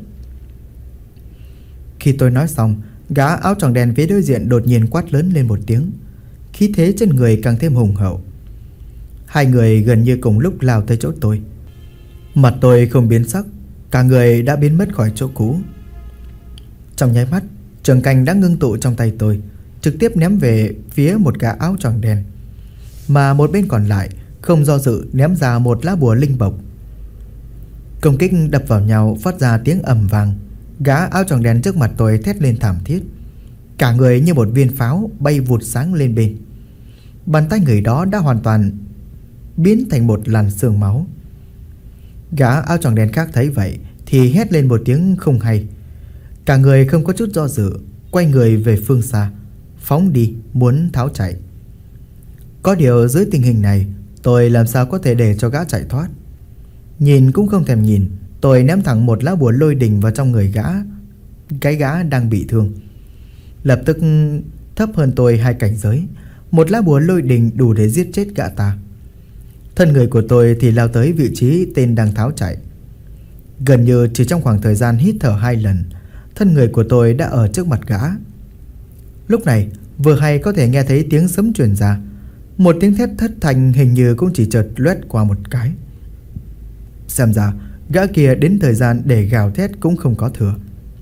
Khi tôi nói xong, gã áo choàng đen phía đối diện đột nhiên quát lớn lên một tiếng, khí thế trên người càng thêm hùng hậu. Hai người gần như cùng lúc lao tới chỗ tôi. Mặt tôi không biến sắc, cả người đã biến mất khỏi chỗ cũ. Trong nháy mắt, trường canh đã ngưng tụ trong tay tôi, trực tiếp ném về phía một gã áo choàng đen, mà một bên còn lại không do dự ném ra một lá bùa linh bộc. Công kích đập vào nhau phát ra tiếng ầm vang. Gã áo choàng đen trước mặt tôi thét lên thảm thiết, cả người như một viên pháo bay vụt sáng lên bên. Bàn tay người đó đã hoàn toàn biến thành một làn sương máu. Gã áo choàng đen khác thấy vậy thì hét lên một tiếng không hay, cả người không có chút do dự quay người về phương xa, phóng đi muốn tháo chạy. Có điều dưới tình hình này, tôi làm sao có thể để cho gã chạy thoát. Nhìn cũng không thèm nhìn, tôi ném thẳng một lá bùa lôi đình vào trong người gã. Cái gã đang bị thương lập tức thấp hơn tôi 2 cảnh giới. Một lá bùa lôi đình đủ để giết chết gã ta. Thân người của tôi thì lao tới vị trí tên đang tháo chạy. Gần như chỉ trong khoảng thời gian hít thở 2 lần, thân người của tôi đã ở trước mặt gã. Lúc này vừa hay có thể nghe thấy tiếng sấm truyền ra. Một tiếng thét thất thanh hình như cũng chỉ chợt loét qua một cái. Xem ra gã kia đến thời gian để gào thét cũng không có thừa.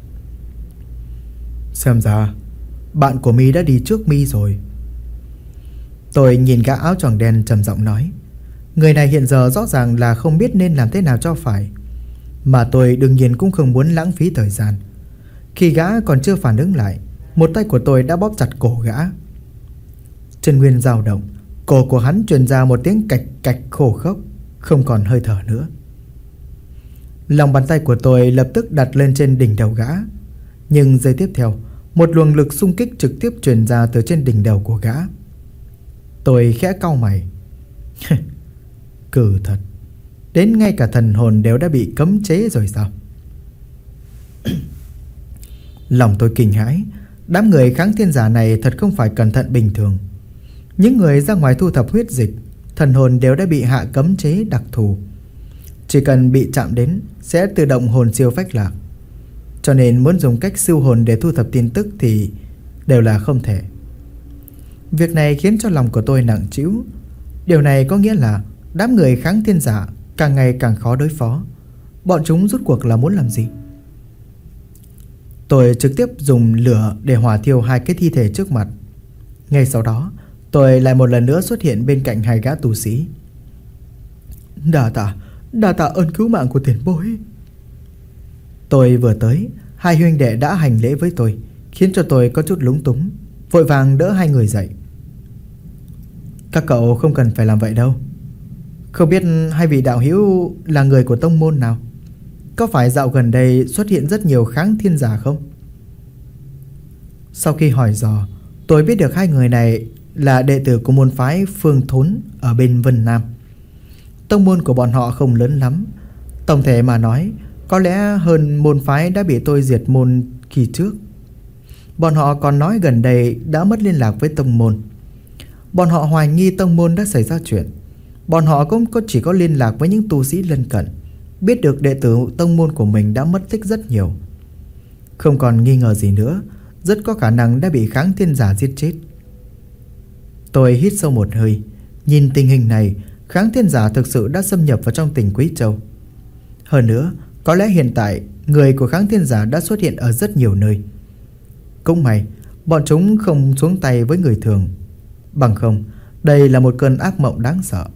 Xem ra bạn của mi đã đi trước mi rồi. Tôi nhìn gã áo choàng đen trầm giọng nói. Người này hiện giờ rõ ràng là không biết nên làm thế nào cho phải, mà tôi đương nhiên cũng không muốn lãng phí thời gian. Khi gã còn chưa phản ứng lại, một tay của tôi đã bóp chặt cổ gã. Chân nguyên dao động, cổ của hắn truyền ra một tiếng cạch cạch khô khốc, không còn hơi thở nữa. Lòng bàn tay của tôi lập tức đặt lên trên đỉnh đầu gã. Nhưng giây tiếp theo, một luồng lực xung kích trực tiếp truyền ra từ trên đỉnh đầu của gã. Tôi khẽ cau mày. Cừ thật, đến ngay cả thần hồn đều đã bị cấm chế rồi sao? Lòng tôi kinh hãi. Đám người kháng thiên giả này thật không phải cẩn thận bình thường. Những người ra ngoài thu thập huyết dịch, thần hồn đều đã bị hạ cấm chế đặc thù. Chỉ cần bị chạm đến sẽ tự động hồn siêu phách lạc. Cho nên muốn dùng cách siêu hồn để thu thập tin tức thì đều là không thể. Việc này khiến cho lòng của tôi nặng trĩu. Điều này có nghĩa là đám người kháng thiên giả càng ngày càng khó đối phó. Bọn chúng rốt cuộc là muốn làm gì? Tôi trực tiếp dùng lửa để hỏa thiêu hai cái thi thể trước mặt. Ngay sau đó tôi lại một lần nữa xuất hiện bên cạnh hai gã tù sĩ. Đa tạ ơn cứu mạng của tiền bối. Tôi vừa tới, hai huynh đệ đã hành lễ với tôi, khiến cho tôi có chút lúng túng, vội vàng đỡ hai người dậy. Các cậu không cần phải làm vậy đâu. Không biết hai vị đạo hữu là người của tông môn nào? Có phải dạo gần đây xuất hiện rất nhiều kháng thiên giả không? Sau khi hỏi dò, tôi biết được hai người này là đệ tử của môn phái Phương Thốn ở bên Vân Nam. Tông môn của bọn họ không lớn lắm. Tổng thể mà nói, có lẽ hơn môn phái đã bị tôi diệt môn kỳ trước. Bọn họ còn nói gần đây đã mất liên lạc với tông môn. Bọn họ hoài nghi tông môn đã xảy ra chuyện. Bọn họ cũng chỉ có liên lạc với những tu sĩ lân cận, biết được đệ tử tông môn của mình đã mất tích rất nhiều. Không còn nghi ngờ gì nữa, rất có khả năng đã bị kháng thiên giả giết chết. Tôi hít sâu một hơi. Nhìn tình hình này, kháng thiên giả thực sự đã xâm nhập vào trong tỉnh Quý Châu. Hơn nữa, có lẽ hiện tại người của kháng thiên giả đã xuất hiện ở rất nhiều nơi. Cũng may bọn chúng không xuống tay với người thường. Bằng không, đây là một cơn ác mộng đáng sợ.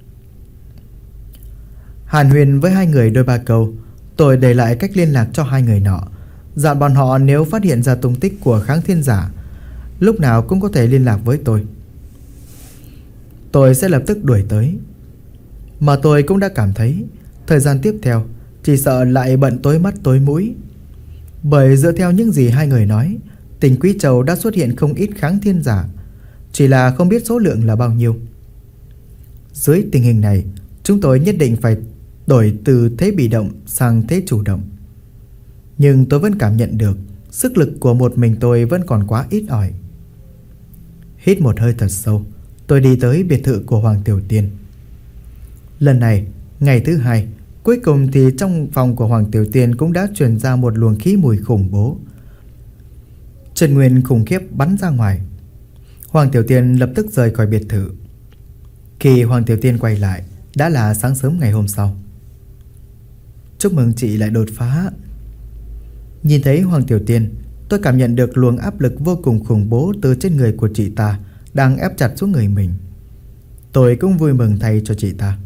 Hàn huyên với hai người đôi ba câu, tôi để lại cách liên lạc cho hai người nọ, dặn bọn họ nếu phát hiện ra tung tích của kháng thiên giả, lúc nào cũng có thể liên lạc với tôi. Tôi sẽ lập tức đuổi tới. Mà tôi cũng đã cảm thấy thời gian tiếp theo chỉ sợ lại bận tối mắt tối mũi. Bởi dựa theo những gì hai người nói, tỉnh Quý Châu đã xuất hiện không ít kháng thiên giả, chỉ là không biết số lượng là bao nhiêu. Dưới tình hình này, chúng tôi nhất định phải đổi từ thế bị động sang thế chủ động. Nhưng tôi vẫn cảm nhận được sức lực của một mình tôi vẫn còn quá ít ỏi. Hít một hơi thật sâu, tôi đi tới biệt thự của Hoàng Tiểu Tiên. Lần này, ngày thứ hai, cuối cùng thì trong phòng của Hoàng Tiểu Tiên cũng đã truyền ra một luồng khí mùi khủng bố. Chân nguyên khủng khiếp bắn ra ngoài. Hoàng Tiểu Tiên lập tức rời khỏi biệt thự. Khi Hoàng Tiểu Tiên quay lại, đã là sáng sớm ngày hôm sau. Chúc mừng chị lại đột phá. Nhìn thấy Hoàng Tiểu Tiên, tôi cảm nhận được luồng áp lực vô cùng khủng bố từ trên người của chị ta đang ép chặt xuống người mình. Tôi cũng vui mừng thay cho chị ta.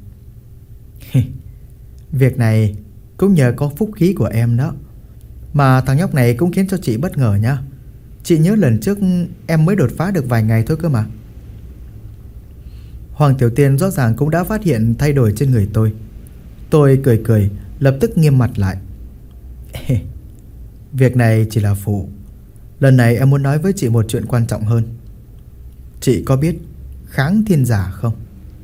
Việc này cũng nhờ có phúc khí của em đó. Mà thằng nhóc này cũng khiến cho chị bất ngờ nhá. Chị nhớ lần trước em mới đột phá được vài ngày thôi cơ mà. Hoàng Tiểu Tiên rõ ràng cũng đã phát hiện thay đổi trên người tôi. Tôi cười cười, lập tức nghiêm mặt lại. Việc này chỉ là phụ. Lần này em muốn nói với chị một chuyện quan trọng hơn. Chị có biết kháng thiên giả không?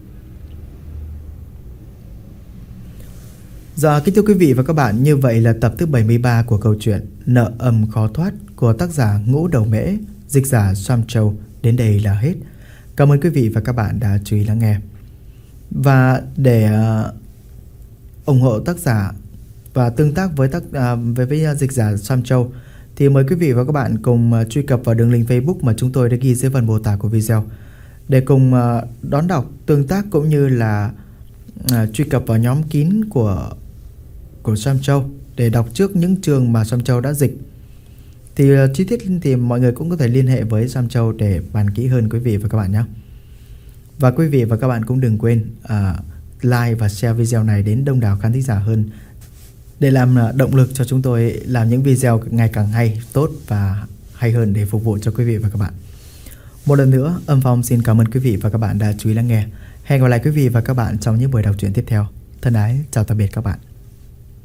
Dạ kính thưa quý vị và các bạn, như vậy là tập thứ 73 của câu chuyện Nợ Âm Khó Thoát của tác giả Ngũ Đầu Mễ, dịch giả Sam Châu đến đây là hết. Cảm ơn quý vị và các bạn đã chú ý lắng nghe. Và để ủng hộ tác giả và tương tác với dịch giả Sam Châu thì mời quý vị và các bạn cùng truy cập vào đường link Facebook mà chúng tôi đã ghi dưới phần mô tả của video để cùng đón đọc, tương tác cũng như là truy cập vào nhóm kín của Sam Châu để đọc trước những chương mà Sam Châu đã dịch. Thì chi tiết thì mọi người cũng có thể liên hệ với Sam Châu để bàn kỹ hơn quý vị và các bạn nhé. Và quý vị và các bạn cũng đừng quên like và share video này đến đông đảo khán thính giả hơn để làm động lực cho chúng tôi làm những video ngày càng hay, tốt và hay hơn để phục vụ cho quý vị và các bạn. Một lần nữa, Âm Phong xin cảm ơn quý vị và các bạn đã chú ý lắng nghe. Hẹn gặp lại quý vị và các bạn trong những buổi đọc truyện tiếp theo. Thân ái, chào tạm biệt các bạn.